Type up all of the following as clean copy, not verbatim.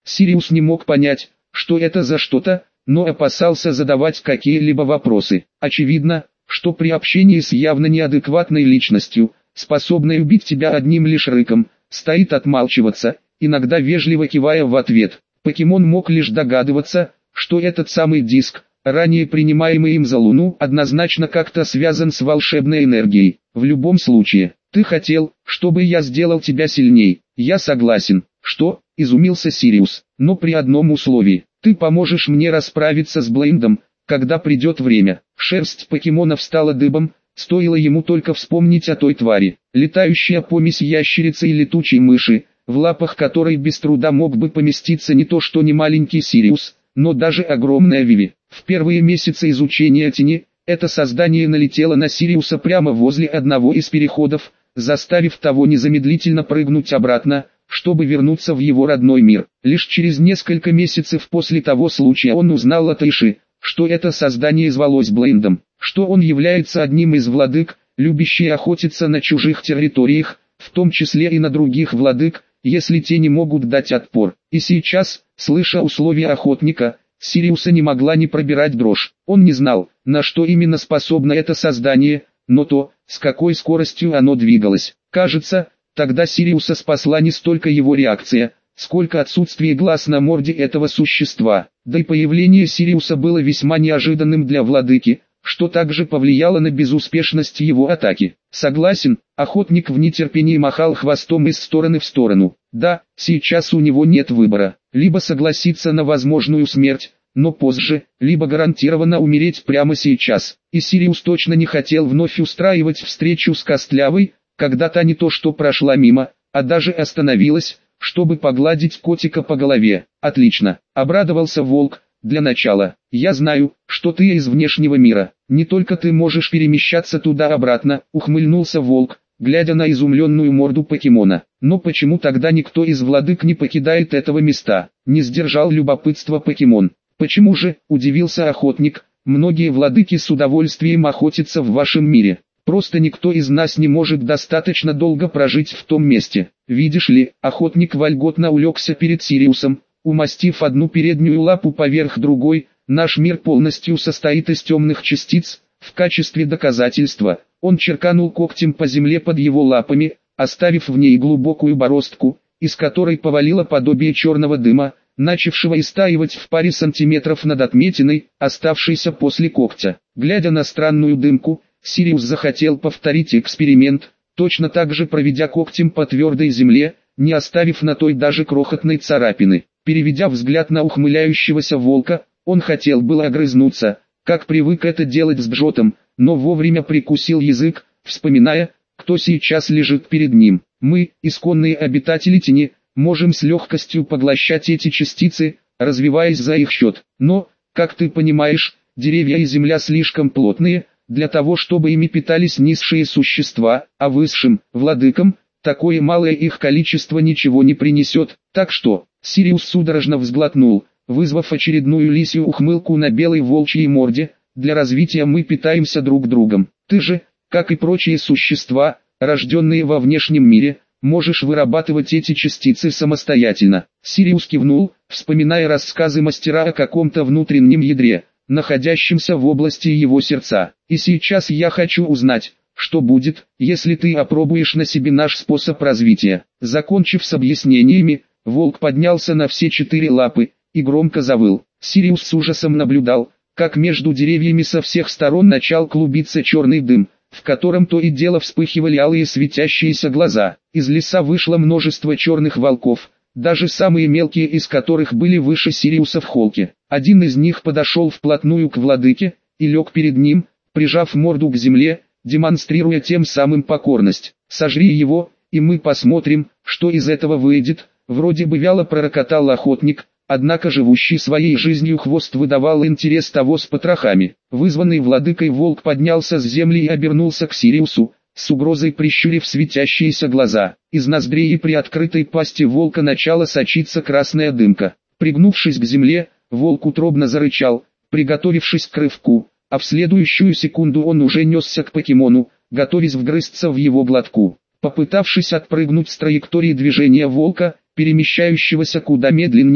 Сириус не мог понять, что это за что-то, но опасался задавать какие-либо вопросы. Очевидно, что при общении с явно неадекватной личностью, способной убить тебя одним лишь рыком, стоит отмалчиваться, иногда вежливо кивая в ответ. Покемон мог лишь догадываться, что этот самый диск, ранее принимаемый им за Луну, однозначно как-то связан с волшебной энергией. В любом случае, ты хотел, чтобы я сделал тебя сильней. Я согласен. Что? Изумился Сириус. Но при одном условии. Ты поможешь мне расправиться с Блейндом, когда придет время. Шерсть покемона встала дыбом, стоило ему только вспомнить о той твари. Летающая помесь ящерицы и летучей мыши, в лапах которой без труда мог бы поместиться не то что не маленький Сириус, но даже огромная Виви. В первые месяцы изучения тени, это создание налетело на Сириуса прямо возле одного из переходов, заставив того незамедлительно прыгнуть обратно, чтобы вернуться в его родной мир. Лишь через несколько месяцев после того случая он узнал от Иши, что это создание звалось Блейндом, что он является одним из владык, любящий охотиться на чужих территориях, в том числе и на других владык, если те не могут дать отпор. И сейчас, слыша условия охотника, Сириуса не могла не пробирать дрожь. Он не знал, на что именно способно это создание, но то, с какой скоростью оно двигалось. Кажется, тогда Сириуса спасла не столько его реакция, сколько отсутствие глаз на морде этого существа. Да и появление Сириуса было весьма неожиданным для владыки, что также повлияло на безуспешность его атаки. Согласен, охотник в нетерпении махал хвостом из стороны в сторону. Да, сейчас у него нет выбора, либо согласиться на возможную смерть, но позже, либо гарантированно умереть прямо сейчас. И Сириус точно не хотел вновь устраивать встречу с Костлявой, когда та не то что прошла мимо, а даже остановилась, чтобы погладить котика по голове. Отлично, обрадовался волк. Для начала, я знаю, что ты из внешнего мира. Не только ты можешь перемещаться туда-обратно, ухмыльнулся волк, глядя на изумленную морду покемона. Но почему тогда никто из владык не покидает этого места? Не сдержал любопытства покемон. Почему же, удивился охотник, многие владыки с удовольствием охотятся в вашем мире. Просто никто из нас не может достаточно долго прожить в том месте. Видишь ли, охотник вольготно улегся перед Сириусом, умастив одну переднюю лапу поверх другой. Наш мир полностью состоит из темных частиц. В качестве доказательства, он черканул когтем по земле под его лапами, оставив в ней глубокую бороздку, из которой повалило подобие черного дыма, начавшего истаивать в паре сантиметров над отметиной, оставшейся после когтя. Глядя на странную дымку, Сириус захотел повторить эксперимент, точно так же проведя когтем по твердой земле, не оставив на той даже крохотной царапины. Переведя взгляд на ухмыляющегося волка, он хотел было огрызнуться, как привык это делать с Джотом, но вовремя прикусил язык, вспоминая, кто сейчас лежит перед ним. Мы, исконные обитатели тени, можем с легкостью поглощать эти частицы, развиваясь за их счет. Но, как ты понимаешь, деревья и земля слишком плотные, для того чтобы ими питались низшие существа, а высшим, владыкам, такое малое их количество ничего не принесет. Так что, Сириус судорожно взглотнул, вызвав очередную лисью ухмылку на белой волчьей морде. Для развития мы питаемся друг другом. Ты же, как и прочие существа, рожденные во внешнем мире, можешь вырабатывать эти частицы самостоятельно. Сириус кивнул, вспоминая рассказы мастера о каком-то внутреннем ядре, находящемся в области его сердца. И сейчас я хочу узнать, что будет, если ты опробуешь на себе наш способ развития. Закончив с объяснениями, волк поднялся на все четыре лапы и громко завыл. Сириус с ужасом наблюдал, как между деревьями со всех сторон начал клубиться черный дым, в котором то и дело вспыхивали алые светящиеся глаза. Из леса вышло множество черных волков, даже самые мелкие из которых были выше Сириуса в холке. Один из них подошел вплотную к владыке и лег перед ним, прижав морду к земле, демонстрируя тем самым покорность. «Сожри его, и мы посмотрим, что из этого выйдет», вроде бы вяло пророкотал охотник, однако живущий своей жизнью хвост выдавал интерес того с потрохами. Вызванный владыкой волк поднялся с земли и обернулся к Сириусу, с угрозой прищурив светящиеся глаза. Из ноздрей и приоткрытой пасти волка начала сочиться красная дымка. Пригнувшись к земле, волк утробно зарычал, приготовившись к рывку, а в следующую секунду он уже несся к покемону, готовясь вгрызться в его глотку. Попытавшись отпрыгнуть с траектории движения волка, перемещающегося куда медленней,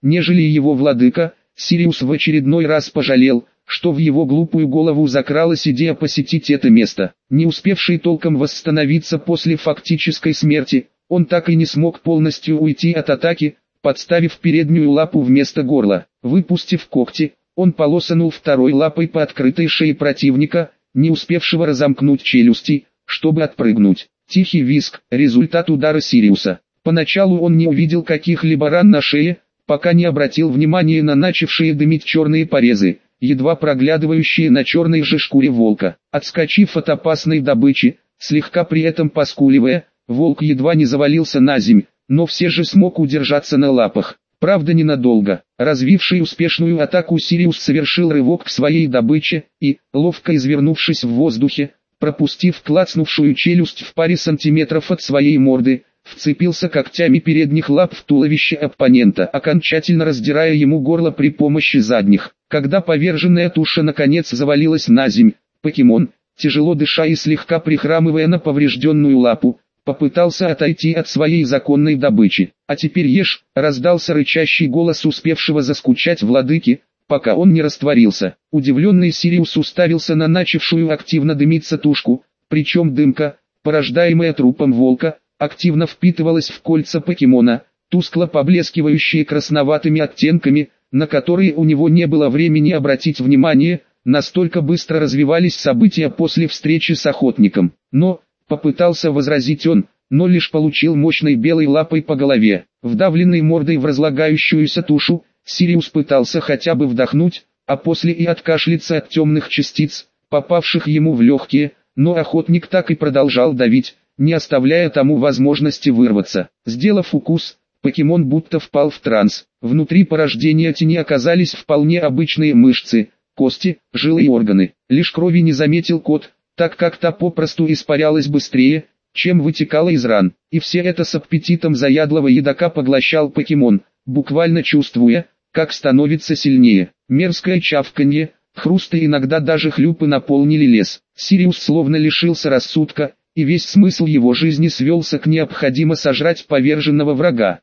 нежели его владыка. Сириус в очередной раз пожалел, что в его глупую голову закралась идея посетить это место. Не успевший толком восстановиться после фактической смерти, он так и не смог полностью уйти от атаки, подставив переднюю лапу вместо горла. Выпустив когти, он полосанул второй лапой по открытой шее противника, не успевшего разомкнуть челюсти, чтобы отпрыгнуть. Тихий визг – результат удара Сириуса. Поначалу он не увидел каких-либо ран на шее, пока не обратил внимания на начавшие дымить черные порезы, едва проглядывающие на черной же шкуре волка. Отскочив от опасной добычи, слегка при этом поскуливая, волк едва не завалился на земь, но все же смог удержаться на лапах. Правда ненадолго. Развивший успешную атаку Сириус совершил рывок к своей добыче и, ловко извернувшись в воздухе, пропустив клацнувшую челюсть в паре сантиметров от своей морды, вцепился когтями передних лап в туловище оппонента, окончательно раздирая ему горло при помощи задних. Когда поверженная туша наконец завалилась на земь, покемон, тяжело дыша и слегка прихрамывая на поврежденную лапу, попытался отойти от своей законной добычи. «А теперь ешь», — раздался рычащий голос успевшего заскучать владыки, пока он не растворился. Удивленный Сириус уставился на начавшую активно дымиться тушку, причем дымка, порождаемая трупом волка, активно впитывалась в кольца покемона, тускло поблескивающие красноватыми оттенками, на которые у него не было времени обратить внимание, настолько быстро развивались события после встречи с охотником. Попытался возразить он, но лишь получил мощной белой лапой по голове. Вдавленный мордой в разлагающуюся тушу, Сириус пытался хотя бы вдохнуть, а после и откашляться от темных частиц, попавших ему в легкие, но охотник так и продолжал давить, не оставляя тому возможности вырваться. Сделав укус, покемон будто впал в транс. Внутри порождения тени оказались вполне обычные мышцы, кости, жилы и органы. Лишь крови не заметил кот, так как та попросту испарялась быстрее, чем вытекала из ран. И все это с аппетитом заядлого едока поглощал покемон, буквально чувствуя, как становится сильнее. Мерзкое чавканье, хруст и иногда даже хлюпы наполнили лес. Сириус словно лишился рассудка, и весь смысл его жизни свелся к необходимо сожрать поверженного врага.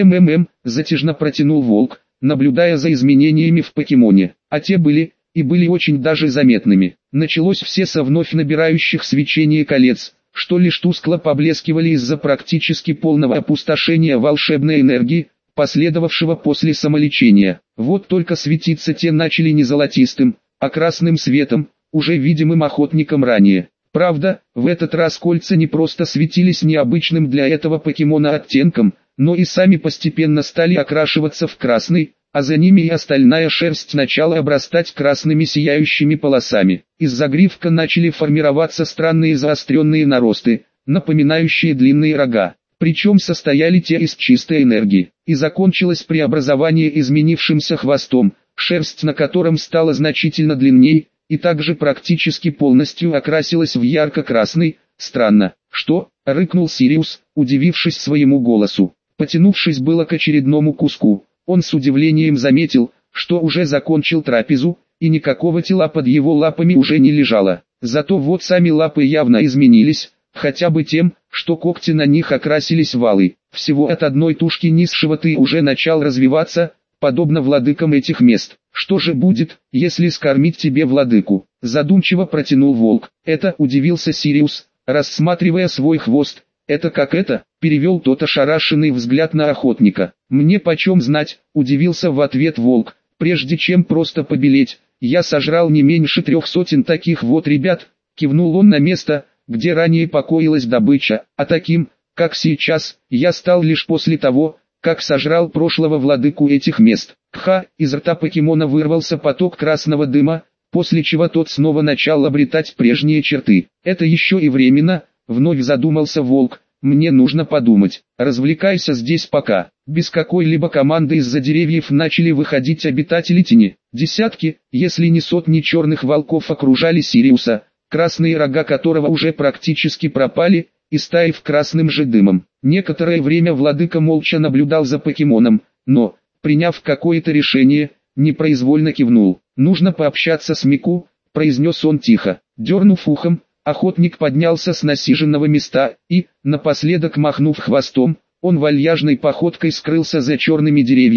Затяжно протянул волк, наблюдая за изменениями в покемоне. А те были очень даже заметными. Началось все со вновь набирающих свечение колец, что лишь тускло поблескивали из-за практически полного опустошения волшебной энергии, последовавшего после самолечения. Вот только светиться те начали не золотистым, а красным светом, уже видимым охотником ранее. Правда, в этот раз кольца не просто светились необычным для этого покемона оттенком, но и сами постепенно стали окрашиваться в красный, а за ними и остальная шерсть начала обрастать красными сияющими полосами. Из загривка начали формироваться странные заостренные наросты, напоминающие длинные рога. Причем состояли те из чистой энергии. И закончилось преобразование изменившимся хвостом, шерсть на котором стала значительно длиннее, и также практически полностью окрасилась в ярко-красный. «Странно, что?» — рыкнул Сириус, удивившись своему голосу. Потянувшись было к очередному куску, он с удивлением заметил, что уже закончил трапезу, и никакого тела под его лапами уже не лежало. Зато вот сами лапы явно изменились, хотя бы тем, что когти на них окрасились в алый. Всего от одной тушки низшего ты уже начал развиваться, подобно владыкам этих мест. Что же будет, если скормить тебе владыку? Задумчиво протянул волк. Это удивился Сириус, рассматривая свой хвост. Это как это? Перевел тот ошарашенный взгляд на охотника. Мне почем знать, удивился в ответ волк. Прежде чем просто побелеть, я сожрал не меньше 300 таких вот ребят. Кивнул он на место, где ранее покоилась добыча, а таким, как сейчас, я стал лишь после того, как сожрал прошлого владыку этих мест. Из рта покемона вырвался поток красного дыма, после чего тот снова начал обретать прежние черты. Это еще и временно, вновь задумался волк, мне нужно подумать. Развлекайся здесь пока. Без какой-либо команды из-за деревьев начали выходить обитатели тени. Десятки, если не сотни черных волков окружали Сириуса, красные рога которого уже практически пропали, истаив красным же дымом. Некоторое время владыка молча наблюдал за покемоном, но, приняв какое-то решение, непроизвольно кивнул. «Нужно пообщаться с Мику», — произнес он тихо. Дернув ухом, охотник поднялся с насиженного места и, напоследок махнув хвостом, он вальяжной походкой скрылся за черными деревьями,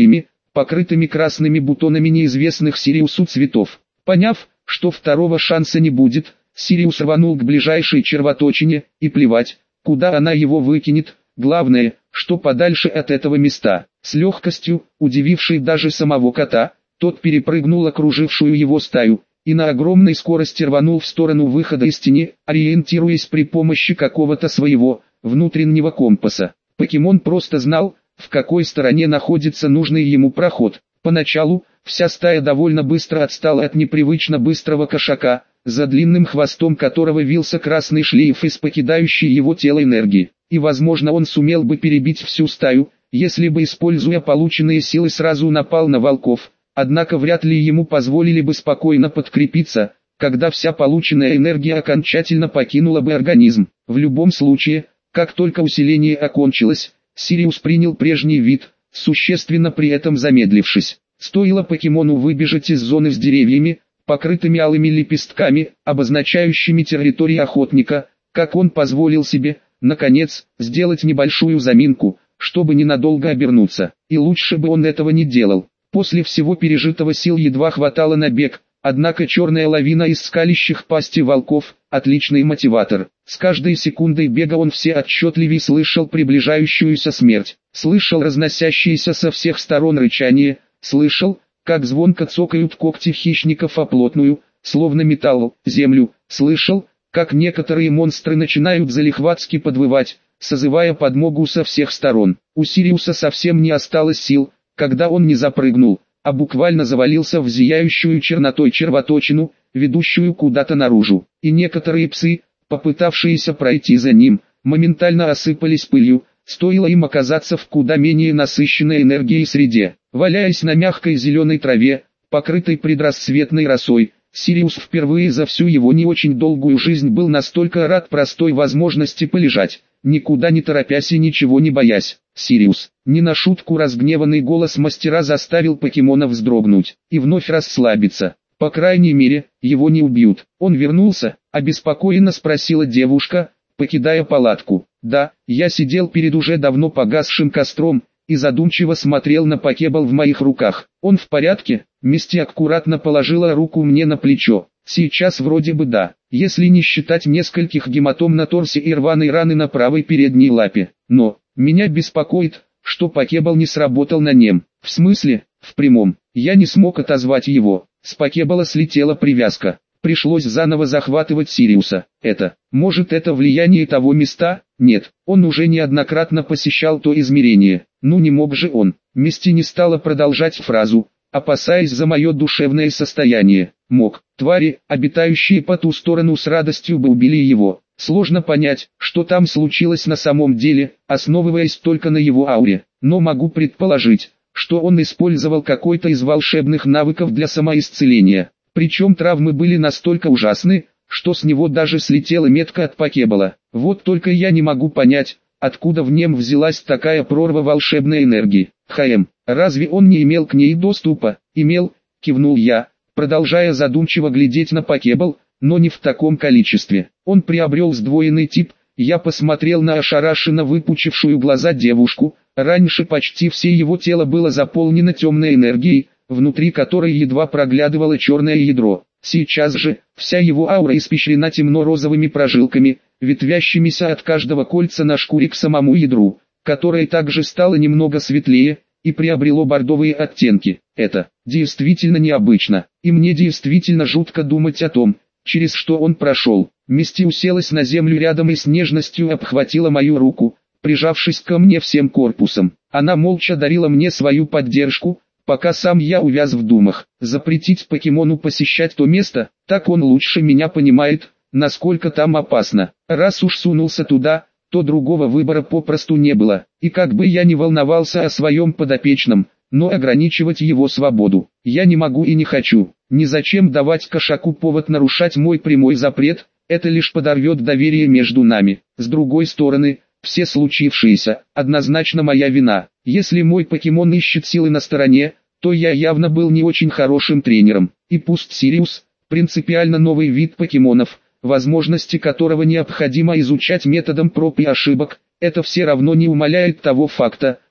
покрытыми красными бутонами неизвестных Сириусу цветов. Поняв, что второго шанса не будет, Сириус рванул к ближайшей червоточине, и плевать, куда она его выкинет, главное, что подальше от этого места. С легкостью, удивившей даже самого кота, тот перепрыгнул окружившую его стаю, и на огромной скорости рванул в сторону выхода из тени, ориентируясь при помощи какого-то своего, внутреннего компаса. Покемон просто знал, в какой стороне находится нужный ему проход. Поначалу, вся стая довольно быстро отстала от непривычно быстрого кошака, за длинным хвостом которого вился красный шлейф из покидающей его тело энергии. И возможно он сумел бы перебить всю стаю, если бы, используя полученные силы, сразу напал на волков. Однако вряд ли ему позволили бы спокойно подкрепиться, когда вся полученная энергия окончательно покинула бы организм. В любом случае, как только усиление окончилось, Сириус принял прежний вид, существенно при этом замедлившись. Стоило покемону выбежать из зоны с деревьями, покрытыми алыми лепестками, обозначающими территорию охотника, как он позволил себе, наконец, сделать небольшую заминку, чтобы ненадолго обернуться. И лучше бы он этого не делал. После всего пережитого сил едва хватало на бег, однако черная лавина из скалящих пасти волков – отличный мотиватор. С каждой секундой бега он все отчетливее слышал приближающуюся смерть, слышал разносящиеся со всех сторон рычание, слышал, как звонко цокают когти хищников о плотную, словно металл, землю, слышал, как некоторые монстры начинают залихватски подвывать, созывая подмогу со всех сторон. У Сириуса совсем не осталось сил, когда он не запрыгнул, а буквально завалился в зияющую чернотой червоточину, ведущую куда-то наружу. И некоторые псы, попытавшиеся пройти за ним, моментально осыпались пылью, стоило им оказаться в куда менее насыщенной энергией среде. Валяясь на мягкой зеленой траве, покрытой предрассветной росой, Сириус впервые за всю его не очень долгую жизнь был настолько рад простой возможности полежать, никуда не торопясь и ничего не боясь. Сириус, не на шутку разгневанный голос мастера заставил покемона вздрогнуть и вновь расслабиться. По крайней мере, его не убьют. Он вернулся, обеспокоенно спросила девушка, покидая палатку. Да, я сидел перед уже давно погасшим костром и задумчиво смотрел на покебол в моих руках. Он в порядке? Мисти аккуратно положила руку мне на плечо. Сейчас вроде бы да, если не считать нескольких гематом на торсе и рваной раны на правой передней лапе. Но, меня беспокоит, что покебол не сработал на нем. В смысле? В прямом. Я не смог отозвать его. С покебола слетела привязка. Пришлось заново захватывать Сириуса. Может это влияние того места? Нет, он уже неоднократно посещал то измерение. Ну не мог же он. Мисти не стала продолжать фразу, опасаясь за мое душевное состояние. Мог. Твари, обитающие по ту сторону, с радостью бы убили его. Сложно понять, что там случилось на самом деле, основываясь только на его ауре. Но могу предположить, что он использовал какой-то из волшебных навыков для самоисцеления. Причем травмы были настолько ужасны, что с него даже слетела метка от покебола. Вот только я не могу понять, откуда в нем взялась такая прорва волшебной энергии. Разве он не имел к ней доступа? Имел, кивнул я, продолжая задумчиво глядеть на покебол, но не в таком количестве. Он приобрел сдвоенный тип. Я посмотрел на ошарашенно выпучившую глаза девушку. Раньше почти все его тело было заполнено темной энергией, внутри которой едва проглядывало черное ядро. Сейчас же, вся его аура испещрена темно-розовыми прожилками, ветвящимися от каждого кольца на шкуре к самому ядру, которое также стало немного светлее и приобрело бордовые оттенки. Это действительно необычно, и мне действительно жутко думать о том, через что он прошел. Мисти уселась на землю рядом и с нежностью обхватила мою руку, прижавшись ко мне всем корпусом. Она молча дарила мне свою поддержку, пока сам я увяз в думах. Запретить покемону посещать то место, так он лучше меня понимает, насколько там опасно. Раз уж сунулся туда, то другого выбора попросту не было. И как бы я ни волновался о своем подопечном, но ограничивать его свободу я не могу и не хочу. Незачем давать кошаку повод нарушать мой прямой запрет, это лишь подорвет доверие между нами. С другой стороны, все случившееся, однозначно моя вина. Если мой покемон ищет силы на стороне, то я явно был не очень хорошим тренером. И пусть Сириус, принципиально новый вид покемонов, возможности которого необходимо изучать методом проб и ошибок, это все равно не умаляет того факта,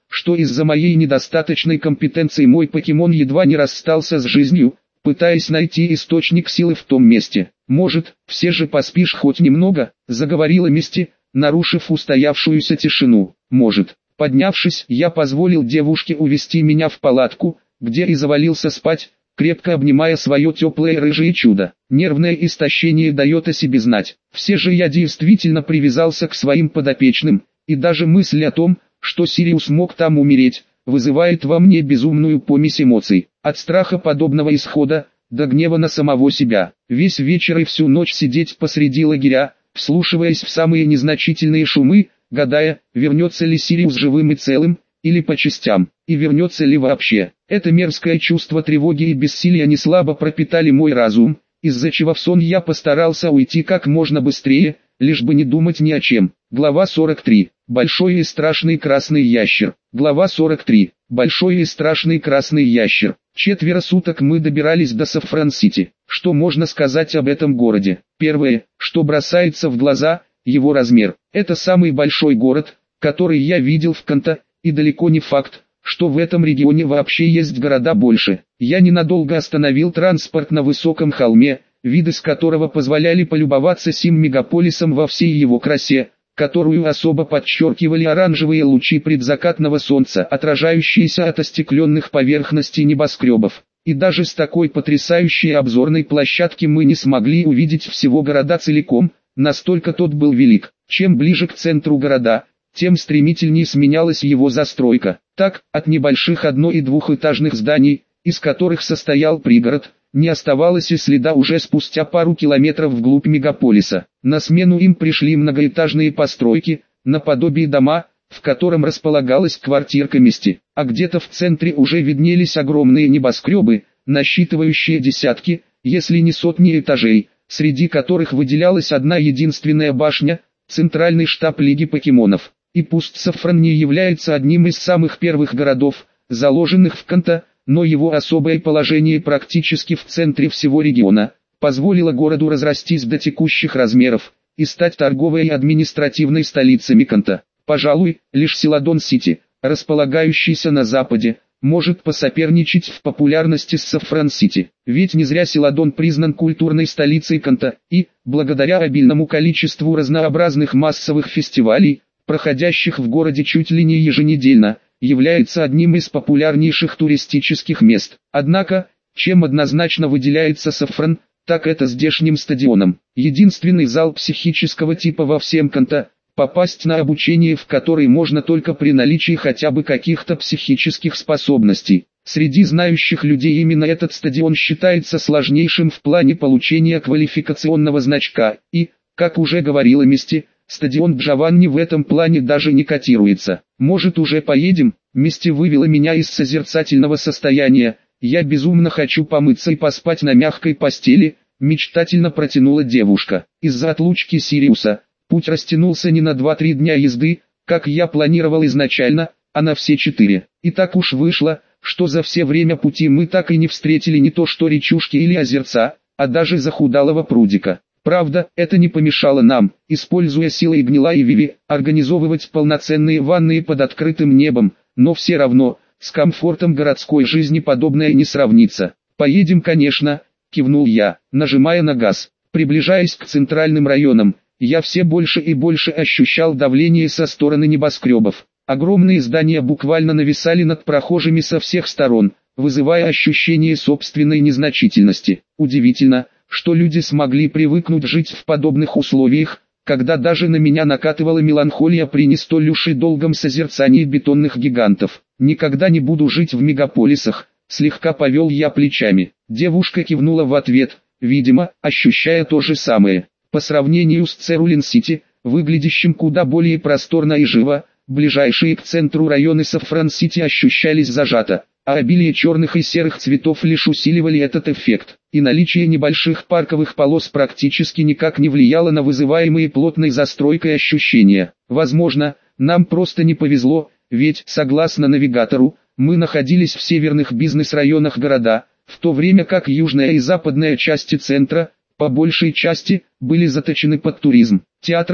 что из-за моей недостаточной компетенции мой покемон едва не расстался с жизнью, пытаясь найти источник силы в том месте. «Может, все же поспишь хоть немного?» — заговорила Мисти, нарушив устоявшуюся тишину. «Может». Поднявшись, я позволил девушке увести меня в палатку, где и завалился спать, крепко обнимая свое теплое рыжее чудо. Нервное истощение дает о себе знать. Все же я действительно привязался к своим подопечным, и даже мысль о том, что Сириус мог там умереть, вызывает во мне безумную помесь эмоций. От страха подобного исхода, до гнева на самого себя. Весь вечер и всю ночь сидеть посреди лагеря, вслушиваясь в самые незначительные шумы, гадая, вернется ли Сириус живым и целым, или по частям, и вернется ли вообще. Это мерзкое чувство тревоги и бессилия неслабо пропитали мой разум, из-за чего в сон я постарался уйти как можно быстрее, лишь бы не думать ни о чем. Глава 43. Большой и страшный красный ящер. Глава 43. Большой и страшный красный ящер. 4 суток мы добирались до Саффран-Сити. Что можно сказать об этом городе? Первое, что бросается в глаза, его размер. Это самый большой город, который я видел в Канто, и далеко не факт, что в этом регионе вообще есть города больше. Я ненадолго остановил транспорт на высоком холме, виды с которого позволяли полюбоваться сим мегаполисом во всей его красе, которую особо подчеркивали оранжевые лучи предзакатного солнца, отражающиеся от остекленных поверхностей небоскребов. И даже с такой потрясающей обзорной площадки мы не смогли увидеть всего города целиком, настолько тот был велик. Чем ближе к центру города, тем стремительнее сменялась его застройка. Так, от небольших одно- и двухэтажных зданий, из которых состоял пригород, не оставалось и следа уже спустя пару километров вглубь мегаполиса. На смену им пришли многоэтажные постройки, наподобие дома, в котором располагалась квартирка Мисти, а где-то в центре уже виднелись огромные небоскребы, насчитывающие десятки, если не сотни этажей, среди которых выделялась одна единственная башня, центральный штаб Лиги покемонов. И пусть Саффран не является одним из самых первых городов, заложенных в Канто, но его особое положение практически в центре всего региона, позволило городу разрастись до текущих размеров, и стать торговой и административной столицей Канто. Пожалуй, лишь Селадон-Сити, располагающийся на западе, может посоперничать в популярности с Саффран-Сити. Ведь не зря Селадон признан культурной столицей Канто, и, благодаря обильному количеству разнообразных массовых фестивалей, проходящих в городе чуть ли не еженедельно, является одним из популярнейших туристических мест. Однако, чем однозначно выделяется Саффран, так это здешним стадионом. Единственный зал психического типа во всем Канто, попасть на обучение в который можно только при наличии хотя бы каких-то психических способностей. Среди знающих людей именно этот стадион считается сложнейшим в плане получения квалификационного значка, и, как уже говорила Мисти, стадион Джованни в этом плане даже не котируется. «Может, уже поедем?» Мисти вывела меня из созерцательного состояния. «Я безумно хочу помыться и поспать на мягкой постели», мечтательно протянула девушка. Из-за отлучки Сириуса, путь растянулся не на 2-3 дня езды, как я планировал изначально, а на все 4. И так уж вышло, что за все время пути мы так и не встретили не то что речушки или озерца, а даже захудалого прудика. Правда, это не помешало нам, используя силы Гнила и Виви, организовывать полноценные ванны под открытым небом, но все равно, с комфортом городской жизни подобное не сравнится. «Поедем, конечно», — кивнул я, нажимая на газ. Приближаясь к центральным районам, я все больше и больше ощущал давление со стороны небоскребов. Огромные здания буквально нависали над прохожими со всех сторон, вызывая ощущение собственной незначительности. Удивительно, что люди смогли привыкнуть жить в подобных условиях, когда даже на меня накатывала меланхолия при не столь уж и долгом созерцании бетонных гигантов. «Никогда не буду жить в мегаполисах», слегка повел я плечами. Девушка кивнула в ответ, видимо, ощущая то же самое. По сравнению с Церулин-Сити, выглядящим куда более просторно и живо, ближайшие к центру районы Саффран-Сити ощущались зажато, а обилие черных и серых цветов лишь усиливали этот эффект, и наличие небольших парковых полос практически никак не влияло на вызываемые плотной застройкой ощущения. Возможно, нам просто не повезло, ведь, согласно навигатору, мы находились в северных бизнес-районах города, в то время как южная и западная части центра, по большей части, были заточены под туризм. Театры,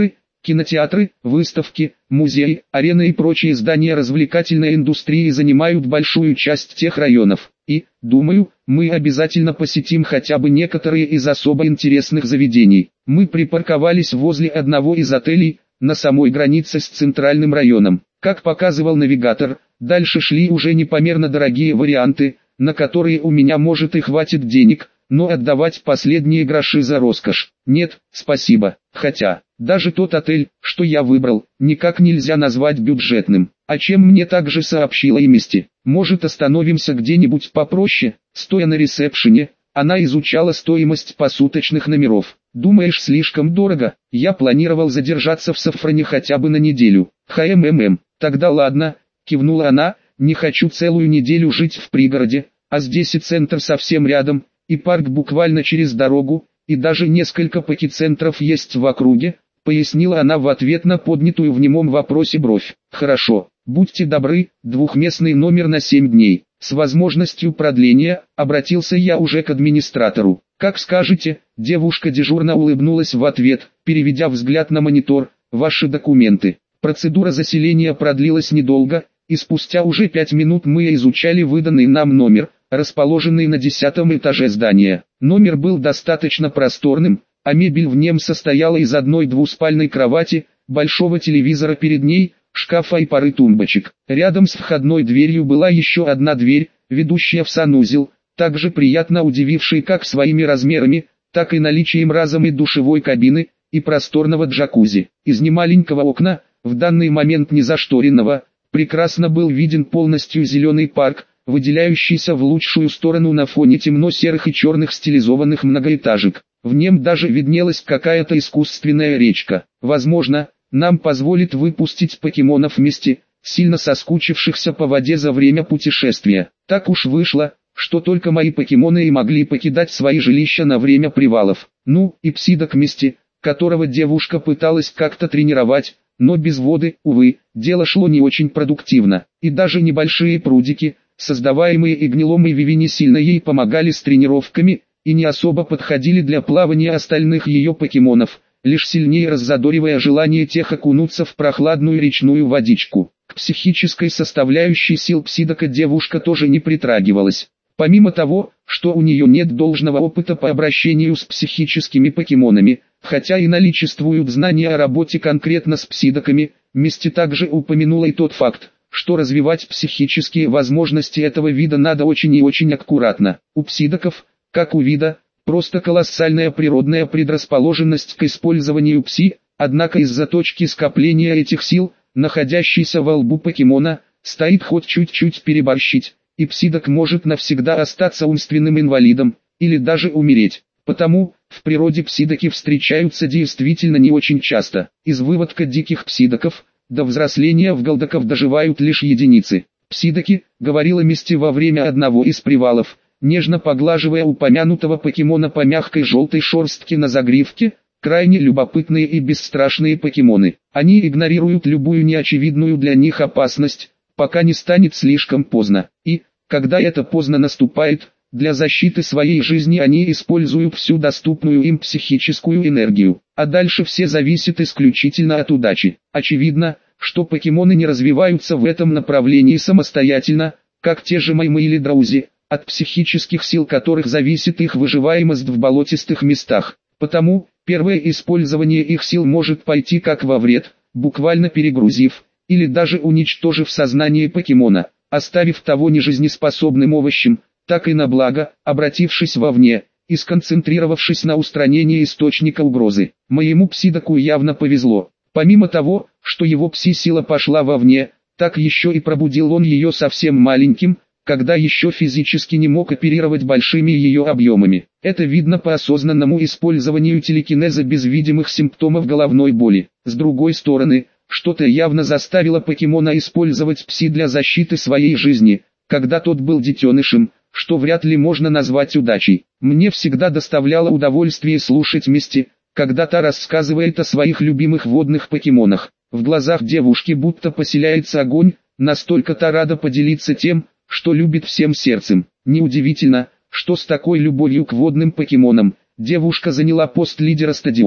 Кинотеатры, выставки, музеи, арены и прочие здания развлекательной индустрии занимают большую часть тех районов. И, думаю, мы обязательно посетим хотя бы некоторые из особо интересных заведений. Мы припарковались возле одного из отелей, на самой границе с центральным районом. Как показывал навигатор, дальше шли уже непомерно дорогие варианты, на которые у меня может и хватит денег, но отдавать последние гроши за роскошь. Нет, спасибо. Хотя, даже тот отель, что я выбрал, никак нельзя назвать бюджетным. О чем мне также сообщила и Мисти. Может, остановимся где-нибудь попроще? Стоя на ресепшене, она изучала стоимость посуточных номеров. Думаешь, слишком дорого? Я планировал задержаться в Сафране хотя бы на неделю. Тогда ладно, кивнула она, не хочу целую неделю жить в пригороде, а здесь и центр совсем рядом, и парк буквально через дорогу, и даже несколько пакицентров есть в округе, пояснила она в ответ на поднятую в немом вопросе бровь. Хорошо, будьте добры, двухместный номер на 7 дней. С возможностью продления, обратился я уже к администратору. Как скажете, девушка дежурно улыбнулась в ответ, переведя взгляд на монитор. Ваши документы. Процедура заселения продлилась недолго, и спустя уже 5 минут мы изучали выданный нам номер, расположенный на 10-м этаже здания. Номер был достаточно просторным, а мебель в нем состояла из одной двуспальной кровати, большого телевизора перед ней, шкафа и пары тумбочек. Рядом с входной дверью была еще одна дверь, ведущая в санузел, также приятно удививший как своими размерами, так и наличием разом и душевой кабины, и просторного джакузи. Из немаленького окна, в данный момент не зашторенного, прекрасно был виден полностью зеленый парк, выделяющийся в лучшую сторону на фоне темно-серых и черных стилизованных многоэтажек. В нем даже виднелась какая-то искусственная речка. Возможно, нам позволит выпустить покемонов вместе, сильно соскучившихся по воде за время путешествия. Так уж вышло, что только мои покемоны и могли покидать свои жилища на время привалов. Ну, и псидок вместе, которого девушка пыталась как-то тренировать, но без воды, увы, дело шло не очень продуктивно. И даже небольшие прудики, создаваемые Игнилом и Виви, не сильно ей помогали с тренировками, и не особо подходили для плавания остальных ее покемонов, лишь сильнее раззадоривая желание тех окунуться в прохладную речную водичку. К психической составляющей сил псидока девушка тоже не притрагивалась. Помимо того, что у нее нет должного опыта по обращению с психическими покемонами, хотя и наличествуют знания о работе конкретно с псидоками, Мисти также упомянула и тот факт, что развивать психические возможности этого вида надо очень и очень аккуратно. У псидоков, как у вида, просто колоссальная природная предрасположенность к использованию пси, однако из-за точки скопления этих сил, находящейся во лбу покемона, стоит хоть чуть-чуть переборщить, и псидок может навсегда остаться умственным инвалидом, или даже умереть. Потому, в природе псидоки встречаются действительно не очень часто. Из выводка диких псидоков, до взросления в голдоков доживают лишь единицы. Псидоки, говорила Мисти во время одного из привалов, нежно поглаживая упомянутого покемона по мягкой желтой шерстке на загривке, крайне любопытные и бесстрашные покемоны. Они игнорируют любую неочевидную для них опасность, пока не станет слишком поздно. И, когда это поздно наступает, для защиты своей жизни они используют всю доступную им психическую энергию. А дальше все зависит исключительно от удачи. Очевидно, что покемоны не развиваются в этом направлении самостоятельно, как те же Маймы или Драузи, от психических сил которых зависит их выживаемость в болотистых местах. Потому, первое использование их сил может пойти как во вред, буквально перегрузив, или даже уничтожив сознание покемона, оставив того нежизнеспособным овощем, так и на благо, обратившись вовне, и сконцентрировавшись на устранении источника угрозы. Моему псидоку явно повезло. Помимо того, что его пси-сила пошла вовне, так еще и пробудил он ее совсем маленьким, когда еще физически не мог оперировать большими ее объемами. Это видно по осознанному использованию телекинеза без видимых симптомов головной боли. С другой стороны, что-то явно заставило покемона использовать пси для защиты своей жизни, когда тот был детенышем, что вряд ли можно назвать удачей. Мне всегда доставляло удовольствие слушать Мисти, когда та рассказывает о своих любимых водных покемонах. В глазах девушки будто поселяется огонь, настолько та рада поделиться тем, что любит всем сердцем. Неудивительно, что с такой любовью к водным покемонам, девушка заняла пост лидера стадиона,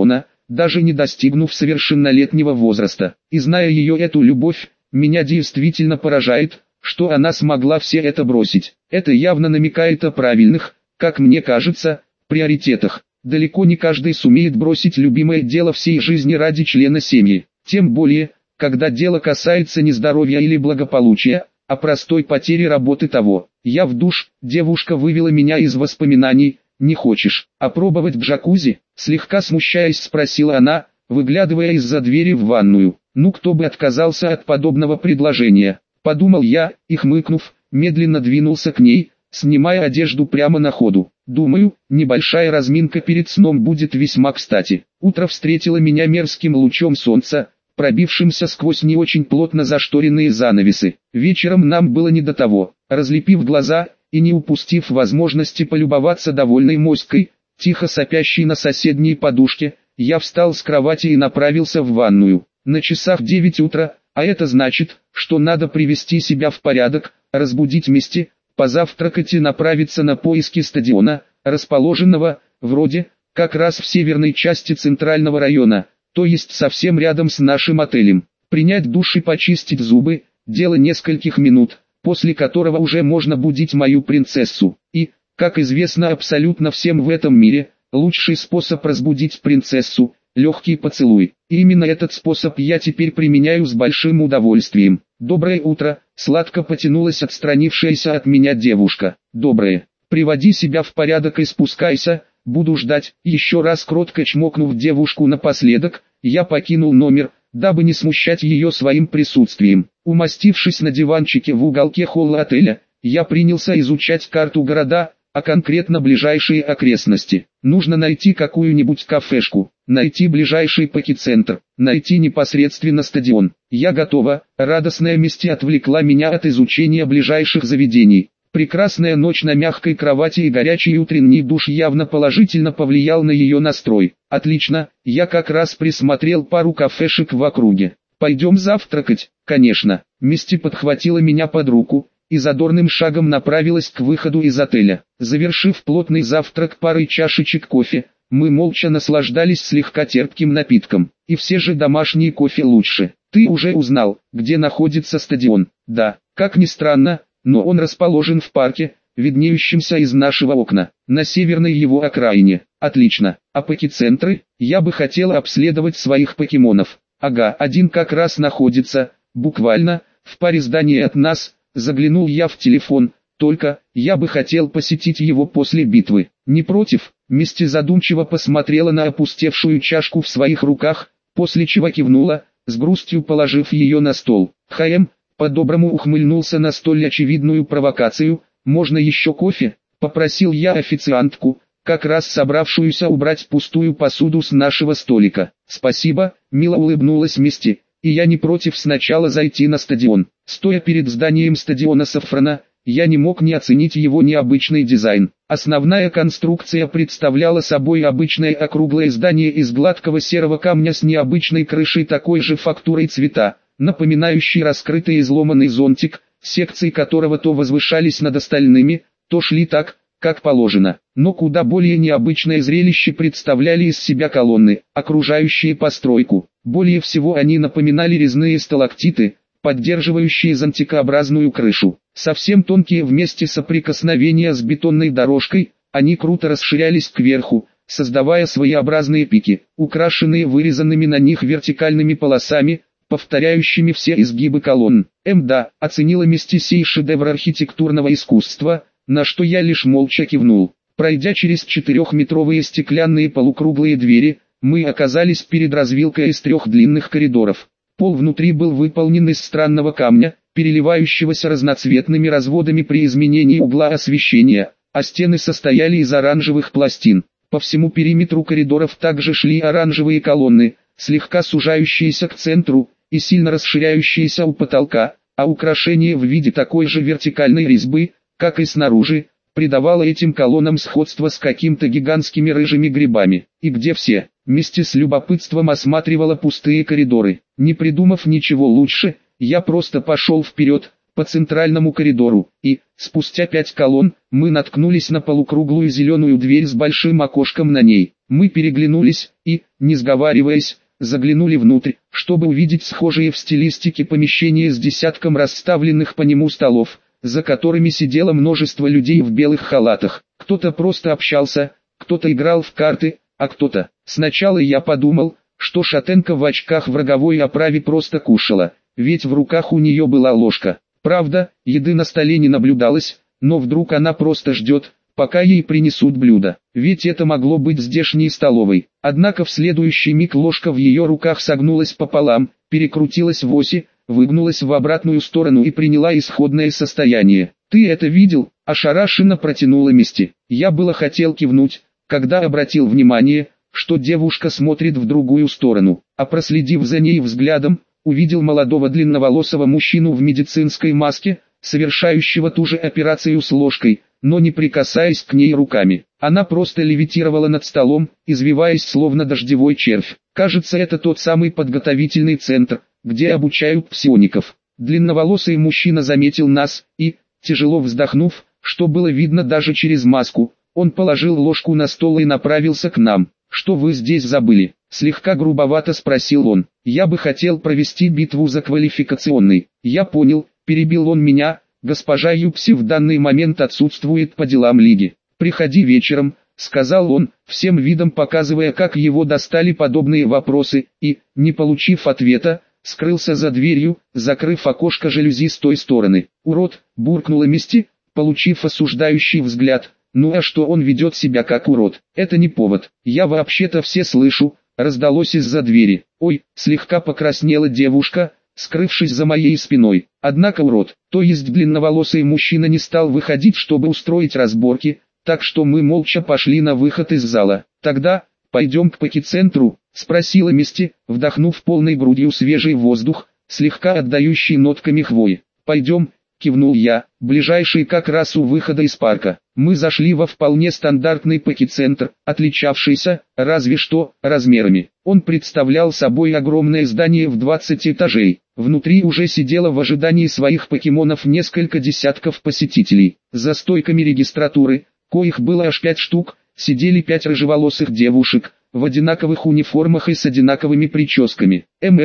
даже не достигнув совершеннолетнего возраста. И зная ее эту любовь, меня действительно поражает, что она смогла все это бросить. Это явно намекает о правильных, как мне кажется, приоритетах. Далеко не каждый сумеет бросить любимое дело всей жизни ради члена семьи. Тем более, когда дело касается не здоровья или благополучия, а простой потери работы того. Я в душ, девушка вывела меня из воспоминаний. «Не хочешь опробовать в джакузи?» Слегка смущаясь спросила она, выглядывая из-за двери в ванную. Ну кто бы отказался от подобного предложения, подумал я, и хмыкнув, медленно двинулся к ней, снимая одежду прямо на ходу. Думаю, небольшая разминка перед сном будет весьма кстати. Утро встретило меня мерзким лучом солнца, пробившимся сквозь не очень плотно зашторенные занавесы. Вечером нам было не до того. Разлепив глаза и не упустив возможности полюбоваться довольной моськой, тихо сопящей на соседней подушке, я встал с кровати и направился в ванную. На часах 9 утра, а это значит, что надо привести себя в порядок, разбудить Мисти, позавтракать и направиться на поиски стадиона, расположенного, вроде, как раз в северной части центрального района, то есть совсем рядом с нашим отелем. Принять душ и почистить зубы – дело нескольких минут, после которого уже можно будить мою принцессу. И, как известно абсолютно всем в этом мире, лучший способ разбудить принцессу – легкий поцелуй. И именно этот способ я теперь применяю с большим удовольствием. «Доброе утро», — сладко потянулась отстранившаяся от меня девушка. «Доброе. Приводи себя в порядок и спускайся, буду ждать». Еще раз кротко чмокнув девушку напоследок, я покинул номер, дабы не смущать ее своим присутствием. Умастившись на диванчике в уголке холла отеля, я принялся изучать карту города, а конкретно ближайшие окрестности. Нужно найти какую-нибудь кафешку, найти ближайший пакет-центр, найти непосредственно стадион. Я готова. Радостная Мисти отвлекла меня от изучения ближайших заведений. Прекрасная ночь на мягкой кровати и горячий утренний душ явно положительно повлиял на ее настрой. Отлично, я как раз присмотрел пару кафешек в округе. Пойдем завтракать? Конечно. Мисти подхватила меня под руку и задорным шагом направилась к выходу из отеля. Завершив плотный завтрак парой чашечек кофе, мы молча наслаждались слегка терпким напитком. И все же домашний кофе лучше. Ты уже узнал, где находится стадион? Да, как ни странно, но он расположен в парке, виднеющемся из нашего окна, на северной его окраине. Отлично. А пакет-центры? Я бы хотел обследовать своих покемонов. Ага, один как раз находится, буквально, в паре зданий от нас. Заглянул я в телефон, только, я бы хотел посетить его после битвы. Не против? Мисти задумчиво посмотрела на опустевшую чашку в своих руках, после чего кивнула, с грустью положив ее на стол. По-доброму ухмыльнулся на столь очевидную провокацию. Можно еще кофе? Попросил я официантку, как раз собравшуюся убрать пустую посуду с нашего столика. Спасибо, мило улыбнулась Мисти. И я не против сначала зайти на стадион. Стоя перед зданием стадиона Сафрана, я не мог не оценить его необычный дизайн. Основная конструкция представляла собой обычное округлое здание из гладкого серого камня с необычной крышей такой же фактурой цвета, напоминающий раскрытый изломанный зонтик, секции которого то возвышались над остальными, то шли так, как положено. Но куда более необычное зрелище представляли из себя колонны, окружающие постройку. Более всего они напоминали резные сталактиты, поддерживающие зонтикообразную крышу. Совсем тонкие вместе соприкосновения с бетонной дорожкой, они круто расширялись кверху, создавая своеобразные пики, украшенные вырезанными на них вертикальными полосами, повторяющими все изгибы колонн. Да, оценила Мисти сей шедевр архитектурного искусства, на что я лишь молча кивнул. Пройдя через 4-метровые стеклянные полукруглые двери, мы оказались перед развилкой из 3 длинных коридоров. Пол внутри был выполнен из странного камня, переливающегося разноцветными разводами при изменении угла освещения, а стены состояли из оранжевых пластин. По всему периметру коридоров также шли оранжевые колонны, слегка сужающиеся к центру и сильно расширяющиеся у потолка, а украшение в виде такой же вертикальной резьбы, как и снаружи, придавало этим колоннам сходство с какими-то гигантскими рыжими грибами. И где все? Мисти с любопытством осматривала пустые коридоры. Не придумав ничего лучше, я просто пошел вперед, по центральному коридору, и, спустя 5 колонн, мы наткнулись на полукруглую зеленую дверь с большим окошком на ней. Мы переглянулись и, не сговариваясь, заглянули внутрь, чтобы увидеть схожие в стилистике помещения с десятком расставленных по нему столов, за которыми сидело множество людей в белых халатах. Кто-то просто общался, кто-то играл в карты, а кто-то... Сначала я подумал, что шатенка в очках в роговой оправе просто кушала, ведь в руках у нее была ложка. Правда, еды на столе не наблюдалось, но вдруг она просто ждет, пока ей принесут блюдо. Ведь это могло быть здешней столовой. Однако в следующий миг ложка в ее руках согнулась пополам, перекрутилась в оси, выгнулась в обратную сторону и приняла исходное состояние. «Ты это видел?» – ошарашенно протянула Мисти. Я было хотел кивнуть, когда обратил внимание, что девушка смотрит в другую сторону, а проследив за ней взглядом, увидел молодого длинноволосого мужчину в медицинской маске, совершающего ту же операцию с ложкой, но не прикасаясь к ней руками. Она просто левитировала над столом, извиваясь словно дождевой червь. Кажется, это тот самый подготовительный центр, где обучают псиоников. Длинноволосый мужчина заметил нас и, тяжело вздохнув, что было видно даже через маску, он положил ложку на стол и направился к нам. «Что вы здесь забыли?» — слегка грубовато спросил он. «Я бы хотел провести битву за квалификационный». «Я понял», — перебил он меня, — «госпожа Юпси в данный момент отсутствует по делам лиги. Приходи вечером», — сказал он, всем видом показывая, как его достали подобные вопросы, и, не получив ответа, скрылся за дверью, закрыв окошко жалюзи с той стороны. «Урод», — буркнула Мисти, получив осуждающий взгляд. «Ну а что он ведет себя как урод? Это не повод. Я вообще-то все слышу», — раздалось из-за двери. «Ой», — слегка покраснела девушка, скрывшись за моей спиной. Однако урод, то есть длинноволосый мужчина, не стал выходить, чтобы устроить разборки, так что мы молча пошли на выход из зала. «Тогда, пойдем к пакицентру?» — спросила Мисти, вдохнув полной грудью свежий воздух, слегка отдающий нотками хвои. «Пойдем», — кивнул я, — «ближайший как раз у выхода из парка». Мы зашли во вполне стандартный пакицентр, отличавшийся, разве что, размерами. Он представлял собой огромное здание в 20 этажей. Внутри уже сидело в ожидании своих покемонов несколько десятков посетителей. За стойками регистратуры, коих было аж 5 штук, сидели 5 рыжеволосых девушек, в одинаковых униформах и с одинаковыми прическами.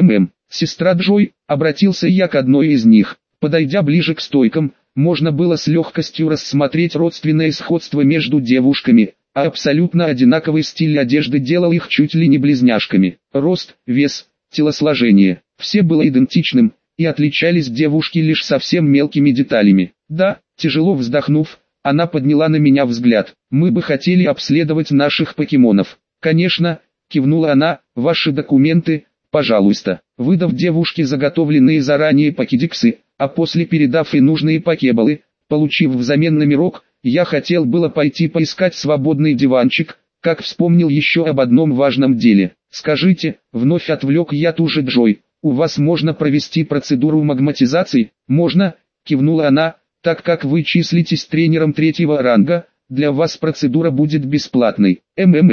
«Сестра Джой», — обратился я к одной из них. Подойдя ближе к стойкам, можно было с легкостью рассмотреть родственное сходство между девушками, а абсолютно одинаковый стиль одежды делал их чуть ли не близняшками. Рост, вес, телосложение – все было идентичным, и отличались девушки лишь совсем мелкими деталями. «Да», тяжело вздохнув, она подняла на меня взгляд. «Мы бы хотели обследовать наших покемонов». «Конечно», кивнула она, – «ваши документы, пожалуйста». Выдав девушке заготовленные заранее покедиксы, а после передав и нужные покебалы, получив взамен номерок, я хотел было пойти поискать свободный диванчик, как вспомнил еще об одном важном деле. «Скажите», вновь отвлек я ту же Джой, — «у вас можно провести процедуру магматизации?» «Можно», кивнула она, — «так как вы числитесь тренером 3-го ранга, для вас процедура будет бесплатной».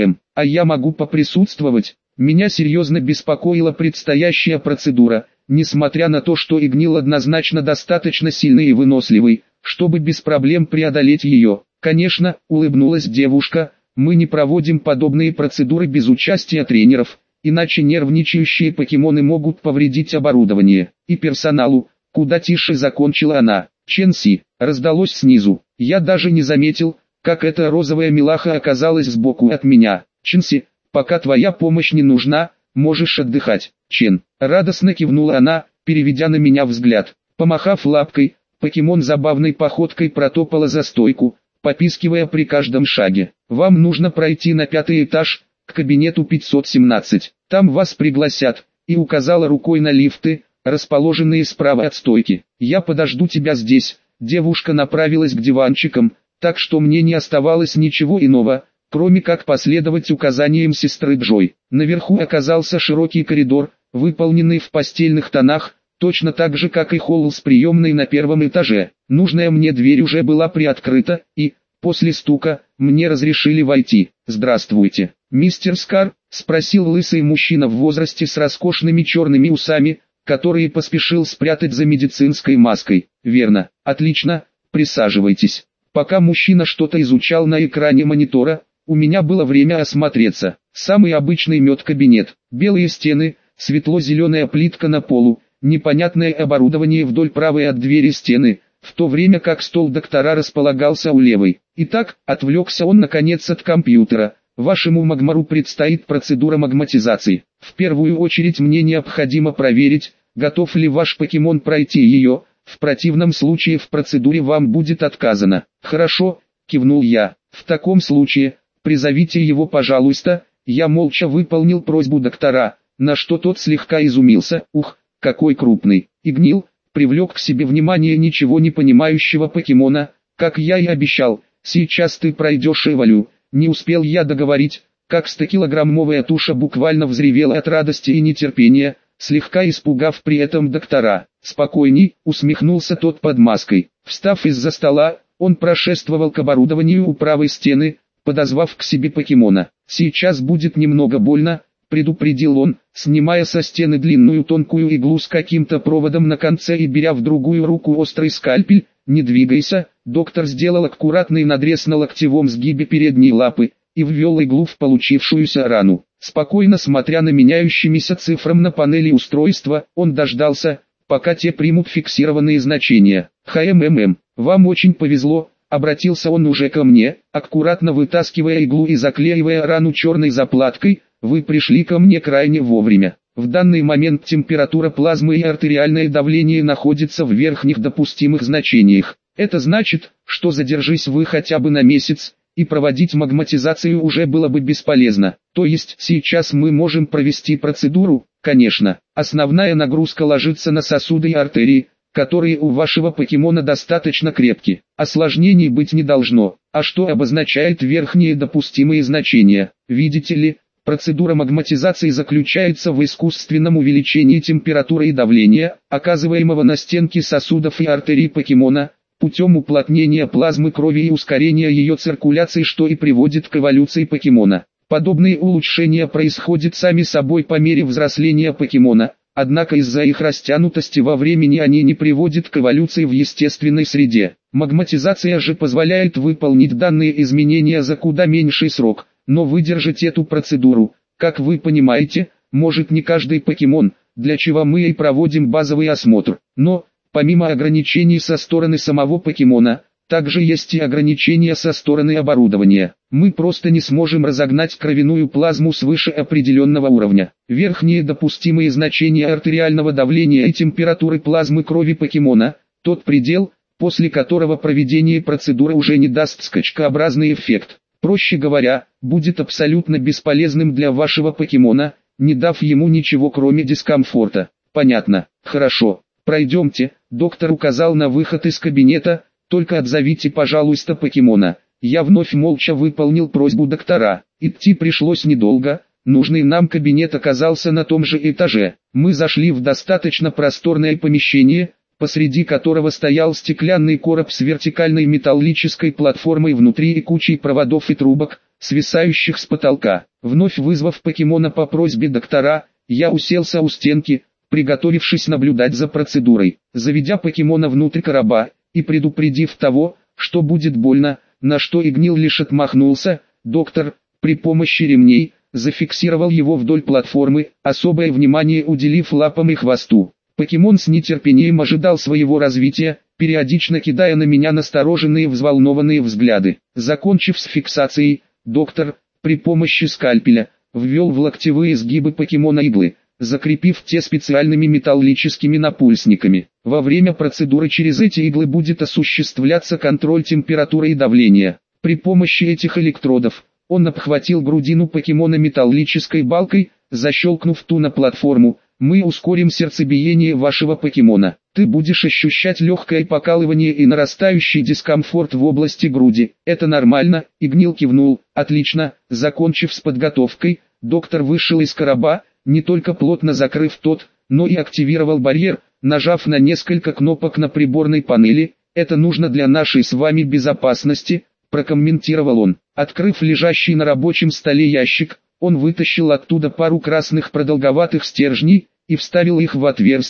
А я могу поприсутствовать?» Меня серьезно беспокоила предстоящая процедура, несмотря на то, что Игнил однозначно достаточно сильный и выносливый, чтобы без проблем преодолеть ее. «Конечно», улыбнулась девушка, — «мы не проводим подобные процедуры без участия тренеров, иначе нервничающие покемоны могут повредить оборудование и персоналу». Куда тише закончила она. «Ченси», раздалось снизу. Я даже не заметил, как эта розовая милаха оказалась сбоку от меня. «Ченси, пока твоя помощь не нужна, можешь отдыхать». «Чен», радостно кивнула она, переведя на меня взгляд. Помахав лапкой, покемон забавной походкой протопала за стойку, попискивая при каждом шаге. «Вам нужно пройти на 5-й этаж, к кабинету 517. Там вас пригласят», и указала рукой на лифты, расположенные справа от стойки. «Я подожду тебя здесь». Девушка направилась к диванчикам, так что мне не оставалось ничего иного, кроме как последовать указаниям сестры Джой. Наверху оказался широкий коридор, выполненный в постельных тонах, точно так же, как и холл с приемной на 1-м этаже. Нужная мне дверь уже была приоткрыта, и, после стука, мне разрешили войти. «Здравствуйте, мистер Скар?» — спросил лысый мужчина в возрасте с роскошными черными усами, который поспешил спрятать за медицинской маской. «Верно, отлично, присаживайтесь». Пока мужчина что-то изучал на экране монитора, У меня было время осмотреться. Самый обычный медкабинет. Белые стены, светло-зеленая плитка на полу, непонятное оборудование вдоль правой от двери стены, в то время как стол доктора располагался у левой. Итак, отвлекся он наконец от компьютера. Вашему магмару предстоит процедура магматизации. В первую очередь мне необходимо проверить, готов ли ваш покемон пройти ее, в противном случае в процедуре вам будет отказано. Хорошо, кивнул я. В таком случае, призовите его, пожалуйста. Я молча выполнил просьбу доктора, на что тот слегка изумился. Ух, какой крупный. Игнил привлек к себе внимание ничего не понимающего покемона. Как я и обещал, сейчас ты пройдешь эволю. Не успел я договорить, как 100-килограммовая туша буквально взревела от радости и нетерпения, слегка испугав при этом доктора. «Спокойней», усмехнулся тот под маской. Встав из-за стола, он прошествовал к оборудованию у правой стены, подозвав к себе покемона. «Сейчас будет немного больно», предупредил он, снимая со стены длинную тонкую иглу с каким-то проводом на конце и беря в другую руку острый скальпель. «Не двигайся», доктор сделал аккуратный надрез на локтевом сгибе передней лапы и ввел иглу в получившуюся рану. Спокойно смотря на меняющимися цифрам на панели устройства, он дождался, пока те примут фиксированные значения. Вам очень повезло», обратился он уже ко мне, аккуратно вытаскивая иглу и заклеивая рану черной заплаткой. «Вы пришли ко мне крайне вовремя. В данный момент температура плазмы и артериальное давление находятся в верхних допустимых значениях. Это значит, что задержись вы хотя бы на месяц, и проводить магматизацию уже было бы бесполезно. То есть сейчас мы можем провести процедуру, конечно. Основная нагрузка ложится на сосуды и артерии, которые у вашего покемона достаточно крепки. Осложнений быть не должно. А что обозначает верхние допустимые значения? Видите ли, процедура магматизации заключается в искусственном увеличении температуры и давления, оказываемого на стенки сосудов и артерий покемона, путем уплотнения плазмы крови и ускорения ее циркуляции, что и приводит к эволюции покемона. Подобные улучшения происходят сами собой по мере взросления покемона, однако из-за их растянутости во времени они не приводят к эволюции в естественной среде. Магматизация же позволяет выполнить данные изменения за куда меньший срок, но выдержать эту процедуру, как вы понимаете, может не каждый покемон, для чего мы и проводим базовый осмотр. Но, помимо ограничений со стороны самого покемона, также есть и ограничения со стороны оборудования. Мы просто не сможем разогнать кровяную плазму свыше определенного уровня. Верхние допустимые значения артериального давления и температуры плазмы крови покемона, тот предел, после которого проведение процедуры уже не даст скачкообразный эффект. Проще говоря, будет абсолютно бесполезным для вашего покемона, не дав ему ничего кроме дискомфорта. Понятно, хорошо, пройдемте, доктор указал на выход из кабинета, только отзовите, пожалуйста, покемона. Я вновь молча выполнил просьбу доктора. Идти пришлось недолго, нужный нам кабинет оказался на том же этаже. Мы зашли в достаточно просторное помещение, посреди которого стоял стеклянный короб с вертикальной металлической платформой внутри и кучей проводов и трубок, свисающих с потолка. Вновь вызвав покемона по просьбе доктора, я уселся у стенки, приготовившись наблюдать за процедурой. Заведя покемона внутрь короба и предупредив того, что будет больно, на что Игнил лишь отмахнулся, доктор, при помощи ремней, зафиксировал его вдоль платформы, особое внимание уделив лапам и хвосту. Покемон с нетерпением ожидал своего развития, периодично кидая на меня настороженные взволнованные взгляды. Закончив с фиксацией, доктор, при помощи скальпеля, ввел в локтевые сгибы покемона иглы, закрепив те специальными металлическими напульсниками. Во время процедуры через эти иглы будет осуществляться контроль температуры и давления. При помощи этих электродов, он обхватил грудину покемона металлической балкой, защелкнув ту на платформу. Мы ускорим сердцебиение вашего покемона. Ты будешь ощущать легкое покалывание и нарастающий дискомфорт в области груди. Это нормально, Игнил кивнул. Отлично. Закончив с подготовкой, доктор вышел из короба, не только плотно закрыв тот, но и активировал барьер, нажав на несколько кнопок на приборной панели. Это нужно для нашей с вами безопасности, прокомментировал он. Открыв лежащий на рабочем столе ящик, он вытащил оттуда пару красных продолговатых стержней и вставил их в отверстие,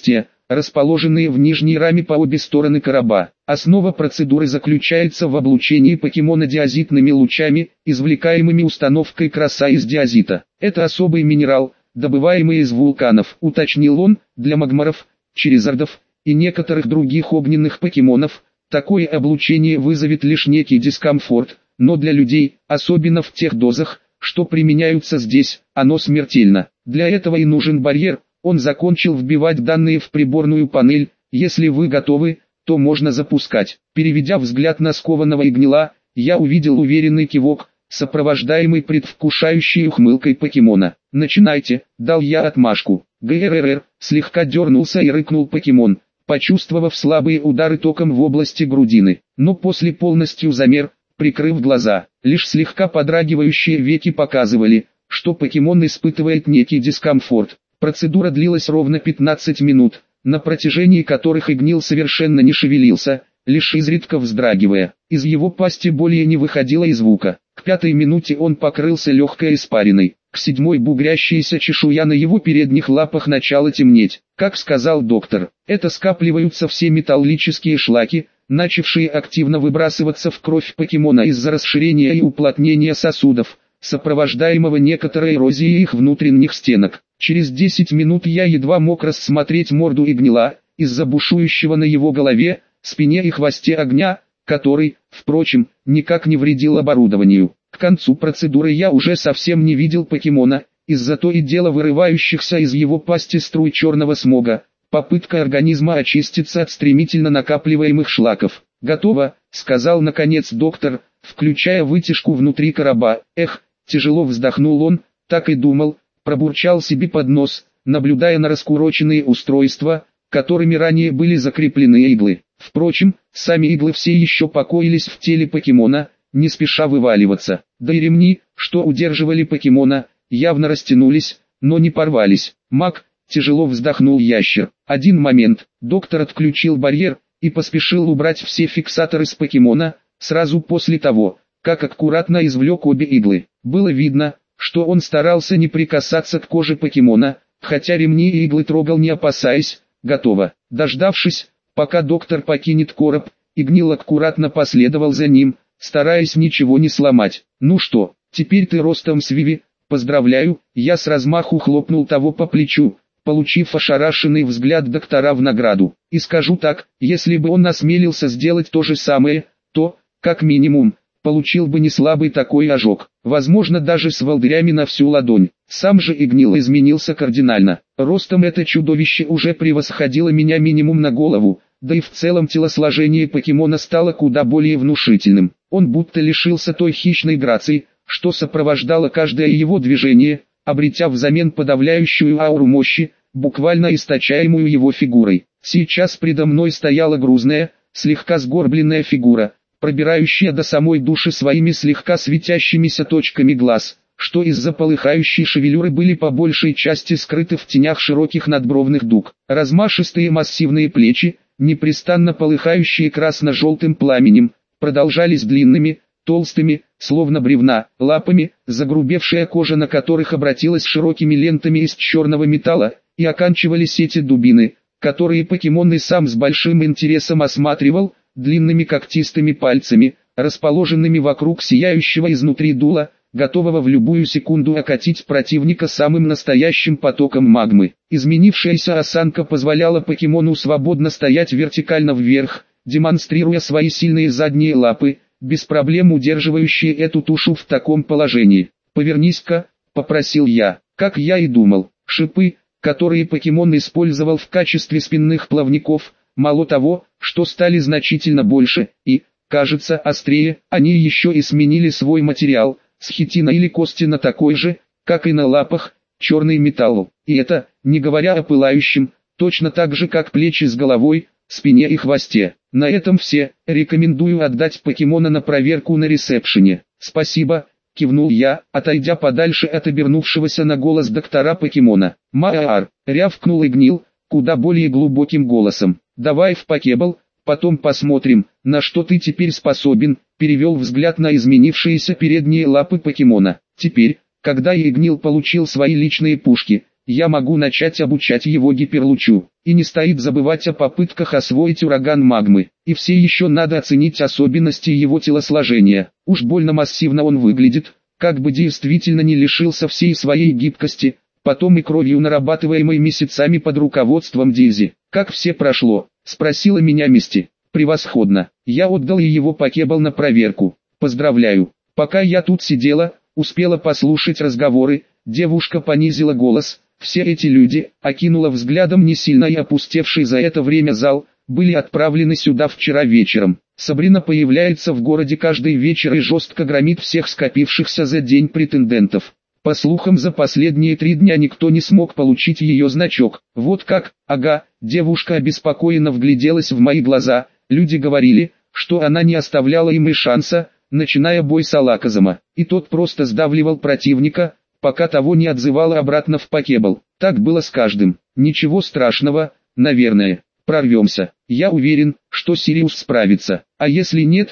расположенные в нижней раме по обе стороны короба. Основа процедуры заключается в облучении покемона диазитными лучами, извлекаемыми установкой краса из диазита. Это особый минерал, добываемый из вулканов, уточнил он, для магмаров, черезардов и некоторых других огненных покемонов. Такое облучение вызовет лишь некий дискомфорт, но для людей, особенно в тех дозах, что применяются здесь, оно смертельно. Для этого и нужен барьер. Он закончил вбивать данные в приборную панель. Если вы готовы, то можно запускать. Переведя взгляд на скованного Игнила, я увидел уверенный кивок, сопровождаемый предвкушающей ухмылкой покемона. «Начинайте», — дал я отмашку. ГРРР, слегка дернулся и рыкнул покемон, почувствовав слабые удары током в области грудины. Но после полностью замер, прикрыв глаза. Лишь слегка подрагивающие веки показывали, что покемон испытывает некий дискомфорт. Процедура длилась ровно 15 минут, на протяжении которых Игнил совершенно не шевелился, лишь изредка вздрагивая. Из его пасти более не выходило и звука. К 5-й минуте он покрылся легкой испариной. К 7-й бугрящаяся чешуя на его передних лапах начала темнеть. Как сказал доктор, это скапливаются все металлические шлаки, начавшие активно выбрасываться в кровь покемона из-за расширения и уплотнения сосудов, сопровождаемого некоторой эрозией их внутренних стенок. Через 10 минут я едва мог рассмотреть морду Игнила, из-за бушующего на его голове, спине и хвосте огня, который, впрочем, никак не вредил оборудованию. К концу процедуры я уже совсем не видел покемона, из-за то и дело вырывающихся из его пасти струй черного смога. Попытка организма очиститься от стремительно накапливаемых шлаков. «Готово», — сказал наконец доктор, включая вытяжку внутри короба. «Эх», — тяжело вздохнул он, так и думал, пробурчал себе под нос, наблюдая на раскуроченные устройства, которыми ранее были закреплены иглы. Впрочем, сами иглы все еще покоились в теле покемона, не спеша вываливаться. Да и ремни, что удерживали покемона, явно растянулись, но не порвались. «Маг», — тяжело вздохнул ящер. «Один момент». Доктор отключил барьер и поспешил убрать все фиксаторы с покемона, сразу после того, как аккуратно извлек обе иглы. Было видно, что он старался не прикасаться к коже покемона, хотя ремни и иглы трогал не опасаясь. «Готово». Дождавшись, пока доктор покинет короб, Игнил аккуратно последовал за ним, стараясь ничего не сломать. «Ну что, теперь ты ростом с Виви, поздравляю», я с размаху хлопнул того по плечу, получив ошарашенный взгляд доктора в награду. И скажу так, если бы он осмелился сделать то же самое, то, как минимум, получил бы не слабый такой ожог, возможно даже с волдырями на всю ладонь. Сам же Игнил изменился кардинально. Ростом это чудовище уже превосходило меня минимум на голову, да и в целом телосложение покемона стало куда более внушительным. Он будто лишился той хищной грации, что сопровождало каждое его движение, обретя взамен подавляющую ауру мощи, буквально источаемую его фигурой. Сейчас предо мной стояла грузная, слегка сгорбленная фигура, пробирающая до самой души своими слегка светящимися точками глаз, что из-за полыхающей шевелюры были по большей части скрыты в тенях широких надбровных дуг. Размашистые массивные плечи, непрестанно полыхающие красно-желтым пламенем, продолжались длинными, толстыми, словно бревна, лапами, загрубевшая кожа на которых обратилась широкими лентами из черного металла, и оканчивались эти дубины, которые покемон и сам с большим интересом осматривал, длинными когтистыми пальцами, расположенными вокруг сияющего изнутри дула, готового в любую секунду окатить противника самым настоящим потоком магмы. Изменившаяся осанка позволяла покемону свободно стоять вертикально вверх, демонстрируя свои сильные задние лапы, без проблем удерживающие эту тушу в таком положении. «Повернись-ка», — попросил я. Как я и думал, шипы, которые покемон использовал в качестве спинных плавников, мало того, что стали значительно больше и, кажется, острее, они еще и сменили свой материал, с хитина или кости на такой же, как и на лапах, черный металл. И это, не говоря о пылающем, точно так же как плечи с головой, спине и хвосте. На этом все, рекомендую отдать покемона на проверку на ресепшене. «Спасибо», — кивнул я, отойдя подальше от обернувшегося на голос доктора покемона. «Маар», — рявкнул Игнил, куда более глубоким голосом. «Давай в покебл, потом посмотрим, на что ты теперь способен», перевел взгляд на изменившиеся передние лапы покемона. Теперь, когда Игнил получил свои личные пушки, я могу начать обучать его гиперлучу. И не стоит забывать о попытках освоить ураган магмы. И все еще надо оценить особенности его телосложения. Уж больно массивно он выглядит, как бы действительно не лишился всей своей гибкости, потом и кровью нарабатываемой месяцами под руководством Дейзи. «Как все прошло?» – спросила меня Мисти. «Превосходно. Я отдал ей его покебл на проверку. Поздравляю. Пока я тут сидела, успела послушать разговоры». Девушка понизила голос. Все эти люди, окинула взглядом не сильно и опустевший за это время зал, были отправлены сюда вчера вечером. Сабрина появляется в городе каждый вечер и жестко громит всех скопившихся за день претендентов. По слухам, за последние 3 дня никто не смог получить ее значок. Вот как? Ага, девушка обеспокоенно вгляделась в мои глаза. Люди говорили, что она не оставляла им и шанса, начиная бой с Алаказом. И тот просто сдавливал противника, пока того не отзывало обратно в покебл. Так было с каждым. Ничего страшного, наверное. Прорвемся. Я уверен, что Сириус справится. А если нет,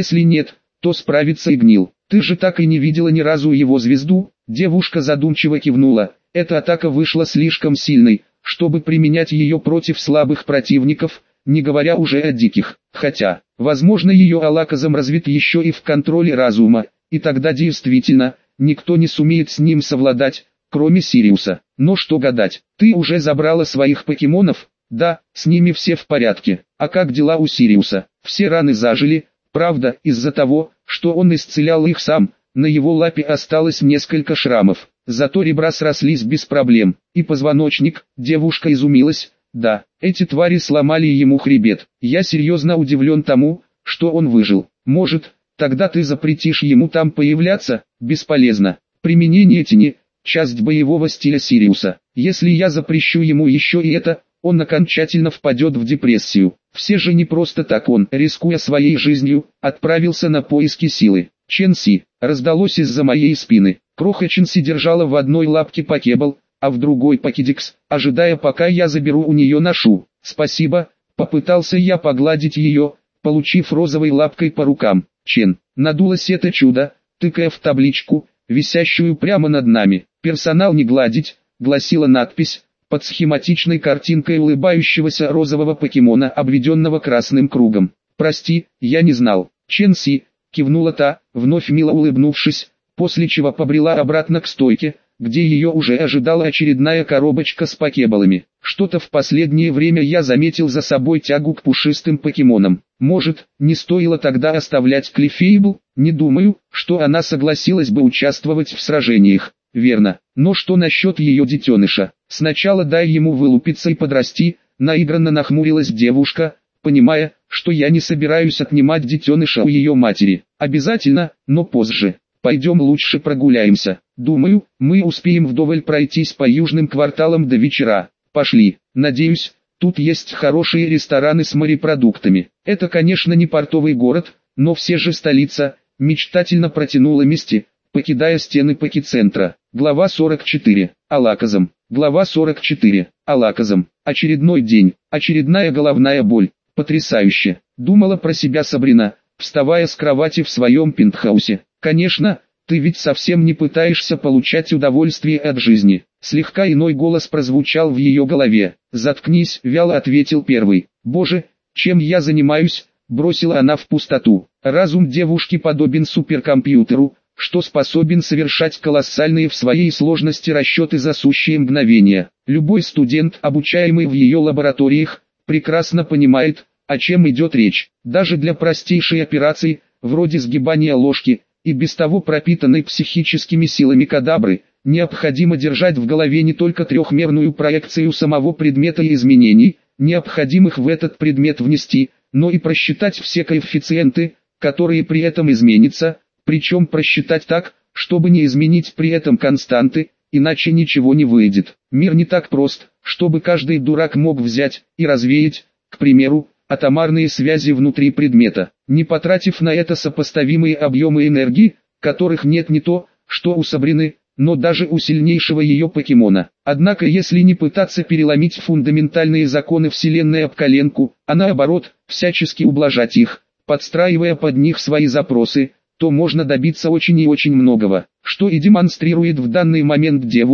то справится и Гнил. Ты же так и не видела ни разу его звезду? Девушка задумчиво кивнула. Эта атака вышла слишком сильной, чтобы применять ее против слабых противников, не говоря уже о диких. Хотя, возможно, ее Алаказом развит еще и в контроле разума, и тогда действительно, никто не сумеет с ним совладать, кроме Сириуса. Но что гадать, ты уже забрала своих покемонов? Да, с ними все в порядке. А как дела у Сириуса? Все раны зажили, правда, из-за того, что он исцелял их сам, на его лапе осталось несколько шрамов. Зато ребра срослись без проблем. И позвоночник, девушка изумилась. Да, эти твари сломали ему хребет. Я серьезно удивлен тому, что он выжил. Может, тогда ты запретишь ему там появляться? Бесполезно. Применение тени – часть боевого стиля Сириуса. Если я запрещу ему еще и это, он окончательно впадет в депрессию. Все же не просто так он, рискуя своей жизнью, отправился на поиски силы. Ченси, раздалось из-за моей спины. Кроха Ченси держала в одной лапке покебл, а в другой покедикс, ожидая пока я заберу у нее ношу. Спасибо, попытался я погладить ее, получив розовой лапкой по рукам. Чен, надулось это чудо, тыкая в табличку, висящую прямо над нами. «Персонал не гладить», гласила надпись, под схематичной картинкой улыбающегося розового покемона, обведенного красным кругом. «Прости, я не знал». «Ченси», кивнула та, вновь мило улыбнувшись, после чего побрела обратно к стойке, где ее уже ожидала очередная коробочка с покеболами. Что-то в последнее время я заметил за собой тягу к пушистым покемонам. Может, не стоило тогда оставлять Клиффейбл? Не думаю, что она согласилась бы участвовать в сражениях. Верно, но что насчет ее детеныша? Сначала дай ему вылупиться и подрасти, наигранно нахмурилась девушка, понимая, что я не собираюсь отнимать детеныша у ее матери. Обязательно, но позже. Пойдем лучше прогуляемся. Думаю, мы успеем вдоволь пройтись по южным кварталам до вечера. Пошли. Надеюсь, тут есть хорошие рестораны с морепродуктами. Это, конечно, не портовый город, но все же столица, мечтательно протянула Мисти, покидая стены покицентра. Глава 44. Алаказом. Глава 44. Алаказом. Очередной день, очередная головная боль. Потрясающе, думала про себя Сабрина, вставая с кровати в своем пентхаусе. Конечно, ты ведь совсем не пытаешься получать удовольствие от жизни. Слегка иной голос прозвучал в ее голове. «Заткнись», — вяло ответил первый. «Боже, чем я занимаюсь?» — бросила она в пустоту. Разум девушки подобен суперкомпьютеру, что способен совершать колоссальные в своей сложности расчеты за сущие мгновения. Любой студент, обучаемый в ее лабораториях, прекрасно понимает, о чем идет речь. Даже для простейшей операции, вроде сгибания ложки, и без того пропитанной психическими силами кадабры, необходимо держать в голове не только трехмерную проекцию самого предмета и изменений, необходимых в этот предмет внести, но и просчитать все коэффициенты, которые при этом изменятся, причем просчитать так, чтобы не изменить при этом константы, иначе ничего не выйдет. Мир не так прост, чтобы каждый дурак мог взять и развеять, к примеру, атомарные связи внутри предмета, не потратив на это сопоставимые объемы энергии, которых нет не то, что у Сабрины, но даже у сильнейшего ее покемона. Однако если не пытаться переломить фундаментальные законы Вселенной об коленку, а наоборот, всячески ублажать их, подстраивая под них свои запросы, то можно добиться очень и очень многого, что и демонстрирует в данный момент девушка,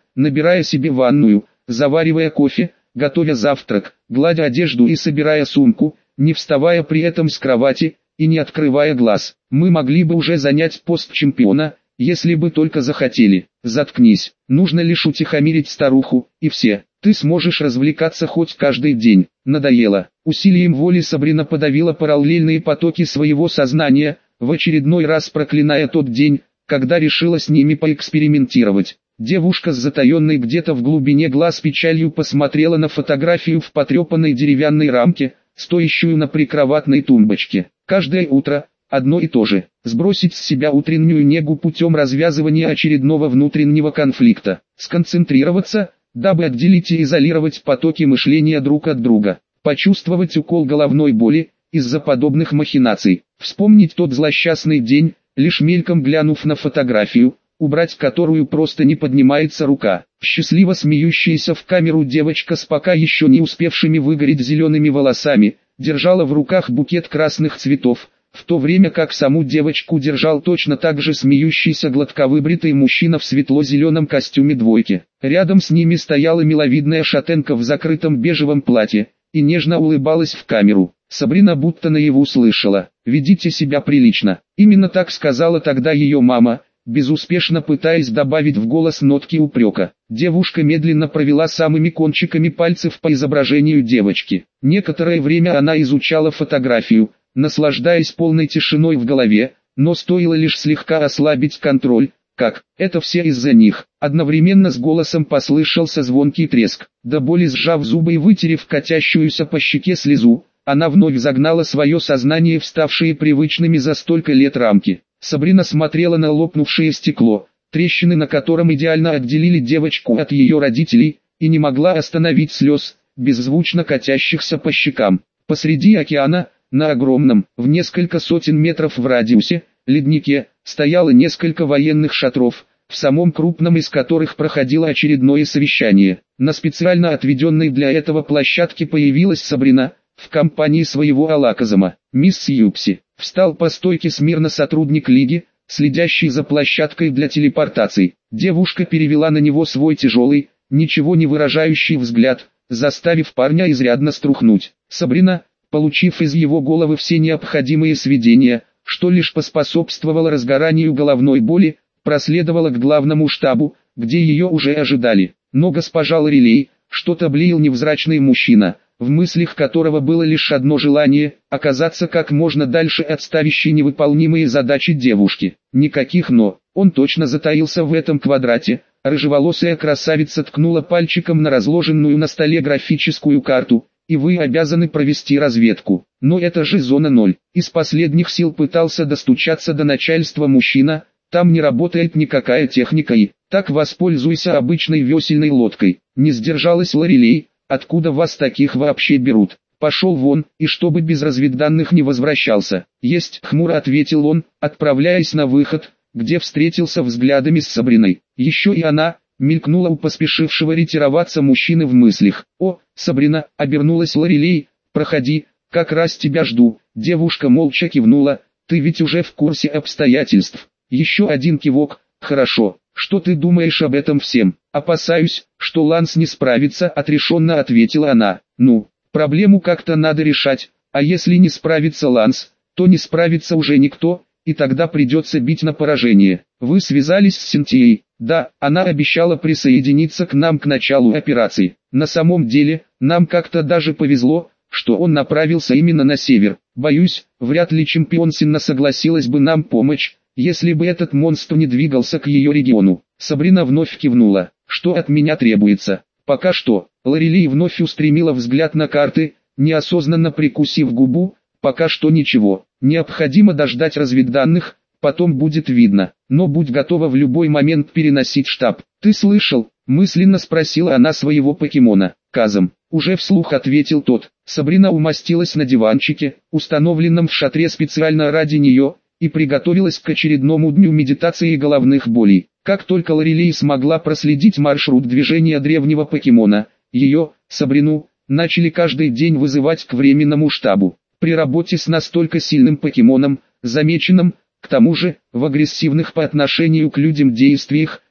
набирая себе ванную, заваривая кофе, готовя завтрак, гладя одежду и собирая сумку, не вставая при этом с кровати и не открывая глаз. Мы могли бы уже занять пост чемпиона, если бы только захотели. Заткнись, нужно лишь утихомирить старуху, и все. Ты сможешь развлекаться хоть каждый день. Надоело. Усилием воли Сабрина подавила параллельные потоки своего сознания, в очередной раз проклиная тот день, когда решила с ними поэкспериментировать. Девушка с затаенной где-то в глубине глаз печалью посмотрела на фотографию в потрепанной деревянной рамке, стоящую на прикроватной тумбочке. Каждое утро одно и то же. Сбросить с себя утреннюю негу путем развязывания очередного внутреннего конфликта. Сконцентрироваться, дабы отделить и изолировать потоки мышления друг от друга. Почувствовать укол головной боли из-за подобных махинаций. Вспомнить тот злосчастный день, лишь мельком глянув на фотографию, убрать которую просто не поднимается рука. Счастливо смеющаяся в камеру девочка с пока еще не успевшими выгореть зелеными волосами, держала в руках букет красных цветов, в то время как саму девочку держал точно так же смеющийся гладковыбритый мужчина в светло-зеленом костюме двойки. Рядом с ними стояла миловидная шатенка в закрытом бежевом платье, и нежно улыбалась в камеру. Сабрина будто наяву слышала: «Ведите себя прилично». Именно так сказала тогда ее мама, безуспешно пытаясь добавить в голос нотки упрека. Девушка медленно провела самыми кончиками пальцев по изображению девочки. Некоторое время она изучала фотографию, наслаждаясь полной тишиной в голове, но стоило лишь слегка ослабить контроль, как «это все из-за них». Одновременно с голосом послышался звонкий треск. До боли сжав зубы и вытерев катящуюся по щеке слезу, она вновь загнала свое сознание в ставшие привычными за столько лет рамки. Сабрина смотрела на лопнувшее стекло, трещины на котором идеально отделили девочку от ее родителей, и не могла остановить слез, беззвучно катящихся по щекам. Посреди океана, на огромном, в несколько сотен метров в радиусе, леднике, стояло несколько военных шатров, в самом крупном из которых проходило очередное совещание. На специально отведенной для этого площадке появилась Сабрина, в компании своего Алаказама. «Мисс Юпси», встал по стойке смирно сотрудник Лиги, следящий за площадкой для телепортаций. Девушка перевела на него свой тяжелый, ничего не выражающий взгляд, заставив парня изрядно струхнуть. Сабрина, получив из его головы все необходимые сведения, что лишь поспособствовало разгоранию головной боли, проследовала к главному штабу, где ее уже ожидали. Но госпожа Лорелей, что-то блеял невзрачный мужчина, в мыслях которого было лишь одно желание – оказаться как можно дальше от ставящей невыполнимые задачи девушки. Никаких «но», он точно затаился в этом квадрате. Рыжеволосая красавица ткнула пальчиком на разложенную на столе графическую карту: «И вы обязаны провести разведку». Но это же зона 0. Из последних сил пытался достучаться до начальства мужчина: «Там не работает никакая техника и, так воспользуйся обычной весельной лодкой». Не сдержалась Лорелей: «Откуда вас таких вообще берут? Пошел вон, и чтобы без разведданных не возвращался». «Есть», хмуро ответил он, отправляясь на выход, где встретился взглядами с Сабриной. Еще и она мелькнула у поспешившего ретироваться мужчины в мыслях. «О, Сабрина», обернулась Лорелей, «проходи, как раз тебя жду». Девушка молча кивнула: «Ты ведь уже в курсе обстоятельств». Еще один кивок: «Хорошо. Что ты думаешь об этом всем?» «Опасаюсь, что Ланс не справится», отрешенно ответила она. «Ну, проблему как-то надо решать, а если не справится Ланс, то не справится уже никто, и тогда придется бить на поражение». «Вы связались с Синтией?» «Да, она обещала присоединиться к нам к началу операции. На самом деле, нам как-то даже повезло, что он направился именно на север. Боюсь, вряд ли чемпион Синна согласилась бы нам помочь, если бы этот монстр не двигался к ее региону». Сабрина вновь кивнула. «Что от меня требуется?» «Пока что». Лорелей вновь устремила взгляд на карты, неосознанно прикусив губу. «Пока что ничего. Необходимо дождать разведданных, потом будет видно. Но будь готова в любой момент переносить штаб». «Ты слышал?» – мысленно спросила она своего покемона. «Казам». Уже вслух ответил тот. Сабрина умостилась на диванчике, установленном в шатре специально ради нее, и приготовилась к очередному дню медитации и головных болей. Как только Лорелей смогла проследить маршрут движения древнего покемона, ее, Сабрину, начали каждый день вызывать к временному штабу. При работе с настолько сильным покемоном, замеченным, к тому же, в агрессивных по отношению к людям действиях,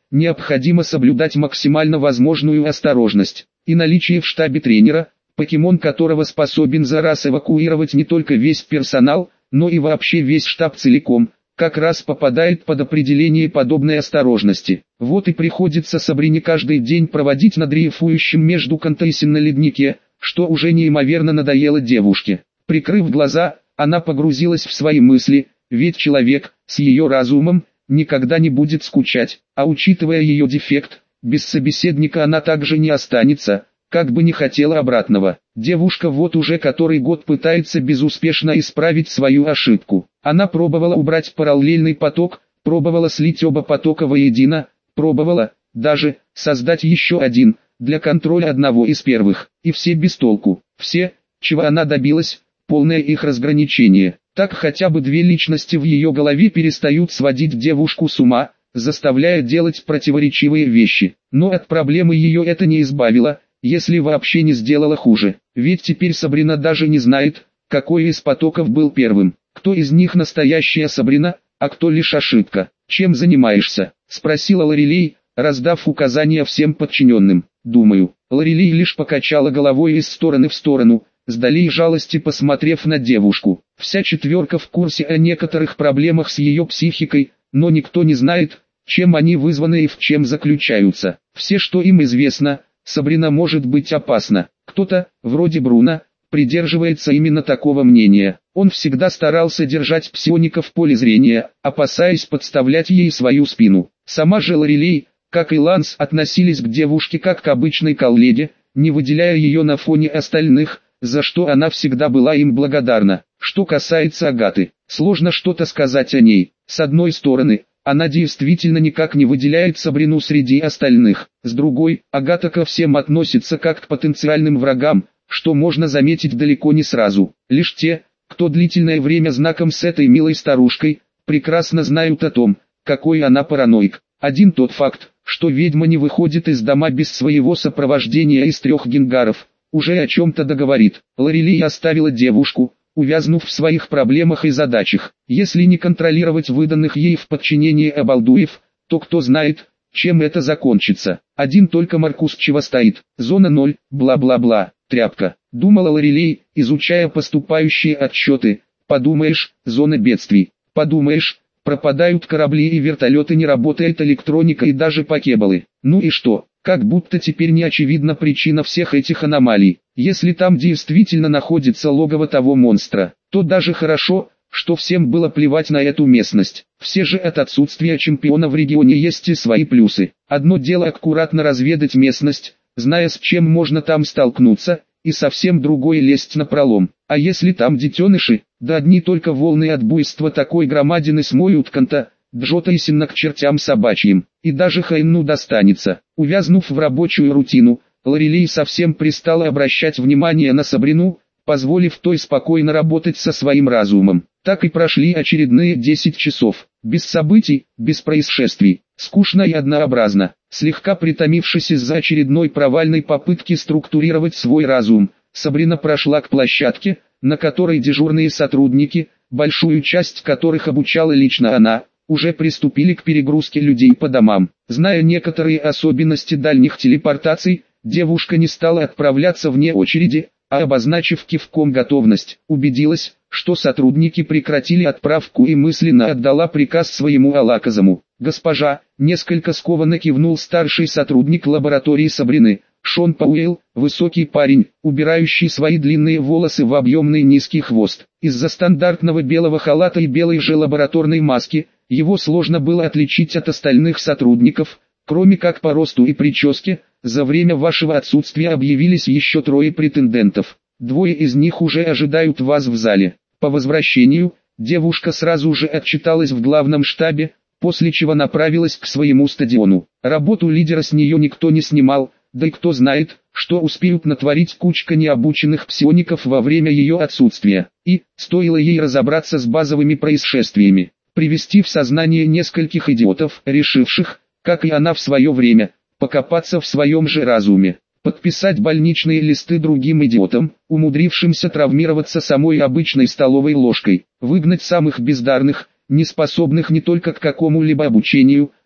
необходимо соблюдать максимально возможную осторожность. И наличие в штабе тренера, покемон которого способен за раз эвакуировать не только весь персонал, но и вообще весь штаб целиком, как раз попадает под определение подобной осторожности. Вот и приходится Сабрине каждый день проводить над дрейфующим между Контейсин на леднике, что уже неимоверно надоело девушке. Прикрыв глаза, она погрузилась в свои мысли, ведь человек, с ее разумом, никогда не будет скучать, а учитывая ее дефект, без собеседника она также не останется, как бы не хотела обратного. Девушка вот уже который год пытается безуспешно исправить свою ошибку. Она пробовала убрать параллельный поток, пробовала слить оба потока воедино, пробовала, даже, создать еще один, для контроля одного из первых, и все без толку. Все, чего она добилась, полное их разграничение. Так хотя бы две личности в ее голове перестают сводить девушку с ума, заставляя делать противоречивые вещи. Но от проблемы ее это не избавило, если вообще не сделало хуже. Ведь теперь Сабрина даже не знает, какой из потоков был первым. Кто из них настоящая Сабрина, а кто лишь ошибка. «Чем занимаешься?» – спросила Лорелей, раздав указания всем подчиненным. «Думаю». Лорелей лишь покачала головой из стороны в сторону, с долей жалости посмотрев на девушку. Вся четверка в курсе о некоторых проблемах с ее психикой, но никто не знает, чем они вызваны и в чем заключаются. Все, что им известно, Сабрина может быть опасна. Кто-то, вроде Бруно, придерживается именно такого мнения. Он всегда старался держать псионика в поле зрения, опасаясь подставлять ей свою спину. Сама же Лорелей, как и Ланс, относились к девушке как к обычной коллеге, не выделяя ее на фоне остальных, за что она всегда была им благодарна. Что касается Агаты, сложно что-то сказать о ней. С одной стороны, она действительно никак не выделяет Сабрину среди остальных. С другой, Агата ко всем относится как к потенциальным врагам, что можно заметить далеко не сразу. Лишь те, кто длительное время знаком с этой милой старушкой, прекрасно знают о том, какой она параноик. Один тот факт, что ведьма не выходит из дома без своего сопровождения из 3 генгаров, уже о чем-то договорит. Лорелей оставила девушку, увязнув в своих проблемах и задачах. Если не контролировать выданных ей в подчинение обалдуев, то кто знает, чем это закончится. Один только Маркус чего стоит. Зона 0, бла-бла-бла, тряпка. Думала Лорелей, изучая поступающие отчеты. Подумаешь, зона бедствий. Подумаешь, пропадают корабли и вертолеты, не работает электроника и даже покебалы. Ну и что? Как будто теперь не очевидна причина всех этих аномалий. Если там действительно находится логово того монстра, то даже хорошо, что всем было плевать на эту местность. Все же от отсутствия чемпиона в регионе есть и свои плюсы. Одно дело аккуратно разведать местность, зная с чем можно там столкнуться, и совсем другое лезть напролом. А если там детеныши, да одни только волны от буйства такой громадины смоют Канта, Джота и Синна к чертям собачьим, и даже Хайну достанется. Увязнув в рабочую рутину, Лорелей совсем перестала обращать внимание на Сабрину, позволив той спокойно работать со своим разумом. Так и прошли очередные 10 часов, без событий, без происшествий, скучно и однообразно. Слегка притомившись из-за очередной провальной попытки структурировать свой разум, Сабрина прошла к площадке, на которой дежурные сотрудники, большую часть которых обучала лично она, уже приступили к перегрузке людей по домам. Зная некоторые особенности дальних телепортаций, девушка не стала отправляться вне очереди, а обозначив кивком готовность, убедилась, что сотрудники прекратили отправку и мысленно отдала приказ своему Алаказому. «Госпожа», несколько скованно кивнул старший сотрудник лаборатории Сабрины, Шон Пауэлл, высокий парень, убирающий свои длинные волосы в объемный низкий хвост. Из-за стандартного белого халата и белой же лабораторной маски, его сложно было отличить от остальных сотрудников, кроме как по росту и прическе. За время вашего отсутствия объявились еще 3 претендентов. 2 из них уже ожидают вас в зале. По возвращению, девушка сразу же отчиталась в главном штабе, после чего направилась к своему стадиону. Работу лидера с нее никто не снимал, да и кто знает, что успеют натворить кучка необученных псиоников во время ее отсутствия. И, стоило ей разобраться с базовыми происшествиями, привести в сознание нескольких идиотов, решивших, как и она в свое время, покопаться в своем же разуме, подписать больничные листы другим идиотам, умудрившимся травмироваться самой обычной столовой ложкой, выгнать самых бездарных, неспособных не только к какому-либо обучению,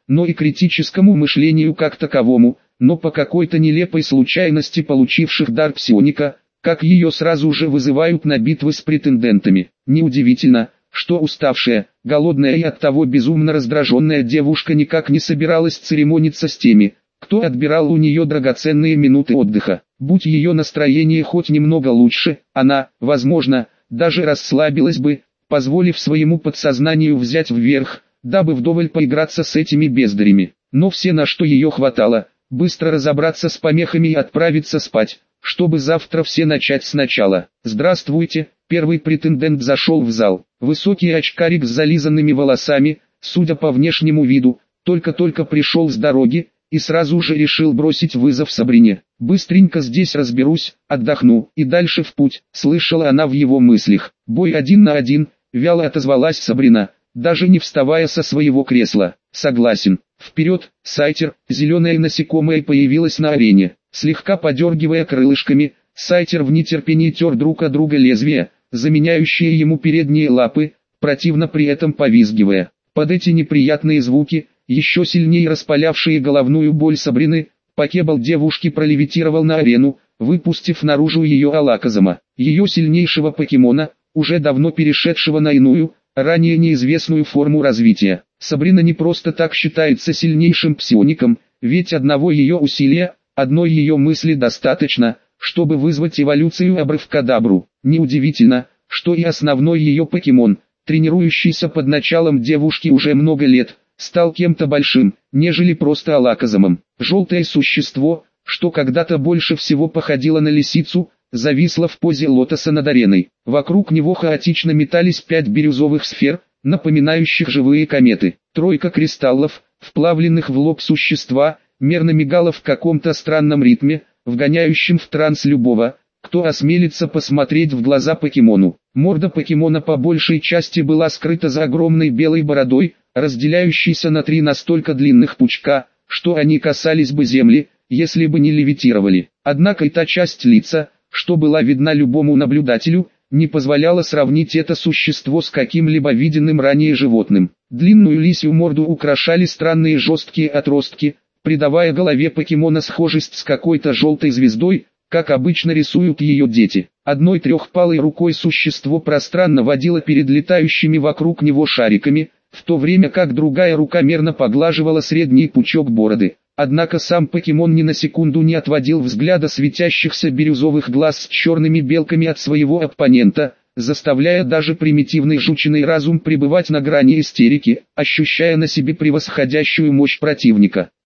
но и критическому мышлению как таковому, но по какой-то нелепой случайности получивших дар псионика, как ее сразу же вызывают на битвы с претендентами. Неудивительно, что уставшая, голодная и оттого безумно раздраженная девушка никак не собиралась церемониться с теми, кто отбирал у нее драгоценные минуты отдыха. Будь ее настроение хоть немного лучше, она, возможно, даже расслабилась бы, позволив своему подсознанию взять вверх, дабы вдоволь поиграться с этими бездарями. Но все, на что ее хватало, быстро разобраться с помехами и отправиться спать, чтобы завтра все начать сначала. «Здравствуйте», первый претендент зашел в зал. Высокий очкарик с зализанными волосами, судя по внешнему виду, только-только пришел с дороги, и сразу же решил бросить вызов Сабрине. «Быстренько здесь разберусь, отдохну, и дальше в путь», слышала она в его мыслях. «Бой 1 на 1», вяло отозвалась Сабрина, даже не вставая со своего кресла. «Согласен. Вперед!» Сайтер, зеленое насекомое, появилось на арене. Слегка подергивая крылышками, Сайтер в нетерпении тер друг от друга лезвия, заменяющие ему передние лапы, противно при этом повизгивая. Под эти неприятные звуки, еще сильнее распалявшие головную боль Сабрины, покебал девушки пролевитировал на арену, выпустив наружу ее Алаказама, ее сильнейшего покемона, уже давно перешедшего на иную, ранее неизвестную форму развития. Сабрина не просто так считается сильнейшим псиоником, ведь одного ее усилия, одной ее мысли достаточно, чтобы вызвать эволюцию Абракадабру. Неудивительно, что и основной ее покемон, тренирующийся под началом девушки уже много лет, стал кем-то большим, нежели просто Алаказамом. Желтое существо, что когда-то больше всего походило на лисицу, зависло в позе лотоса над ареной. Вокруг него хаотично метались 5 бирюзовых сфер, напоминающих живые кометы. Тройка кристаллов, вплавленных в лоб существа, мерно мигала в каком-то странном ритме, вгоняющем в транс любого, кто осмелится посмотреть в глаза покемону. Морда покемона по большей части была скрыта за огромной белой бородой, разделяющейся на 3 настолько длинных пучка, что они касались бы земли, если бы не левитировали. Однако и та часть лица, что была видна любому наблюдателю, не позволяла сравнить это существо с каким-либо виденным ранее животным. Длинную лисью морду украшали странные жесткие отростки, придавая голове покемона схожесть с какой-то желтой звездой, как обычно рисуют ее дети. Одной трехпалой рукой существо пространно водило перед летающими вокруг него шариками, в то время как другая рука мерно поглаживала средний пучок бороды. Однако сам покемон ни на секунду не отводил взгляда светящихся бирюзовых глаз с черными белками от своего оппонента, заставляя даже примитивный жучиный разум пребывать на грани истерики, ощущая на себе превосходящую мощь противника.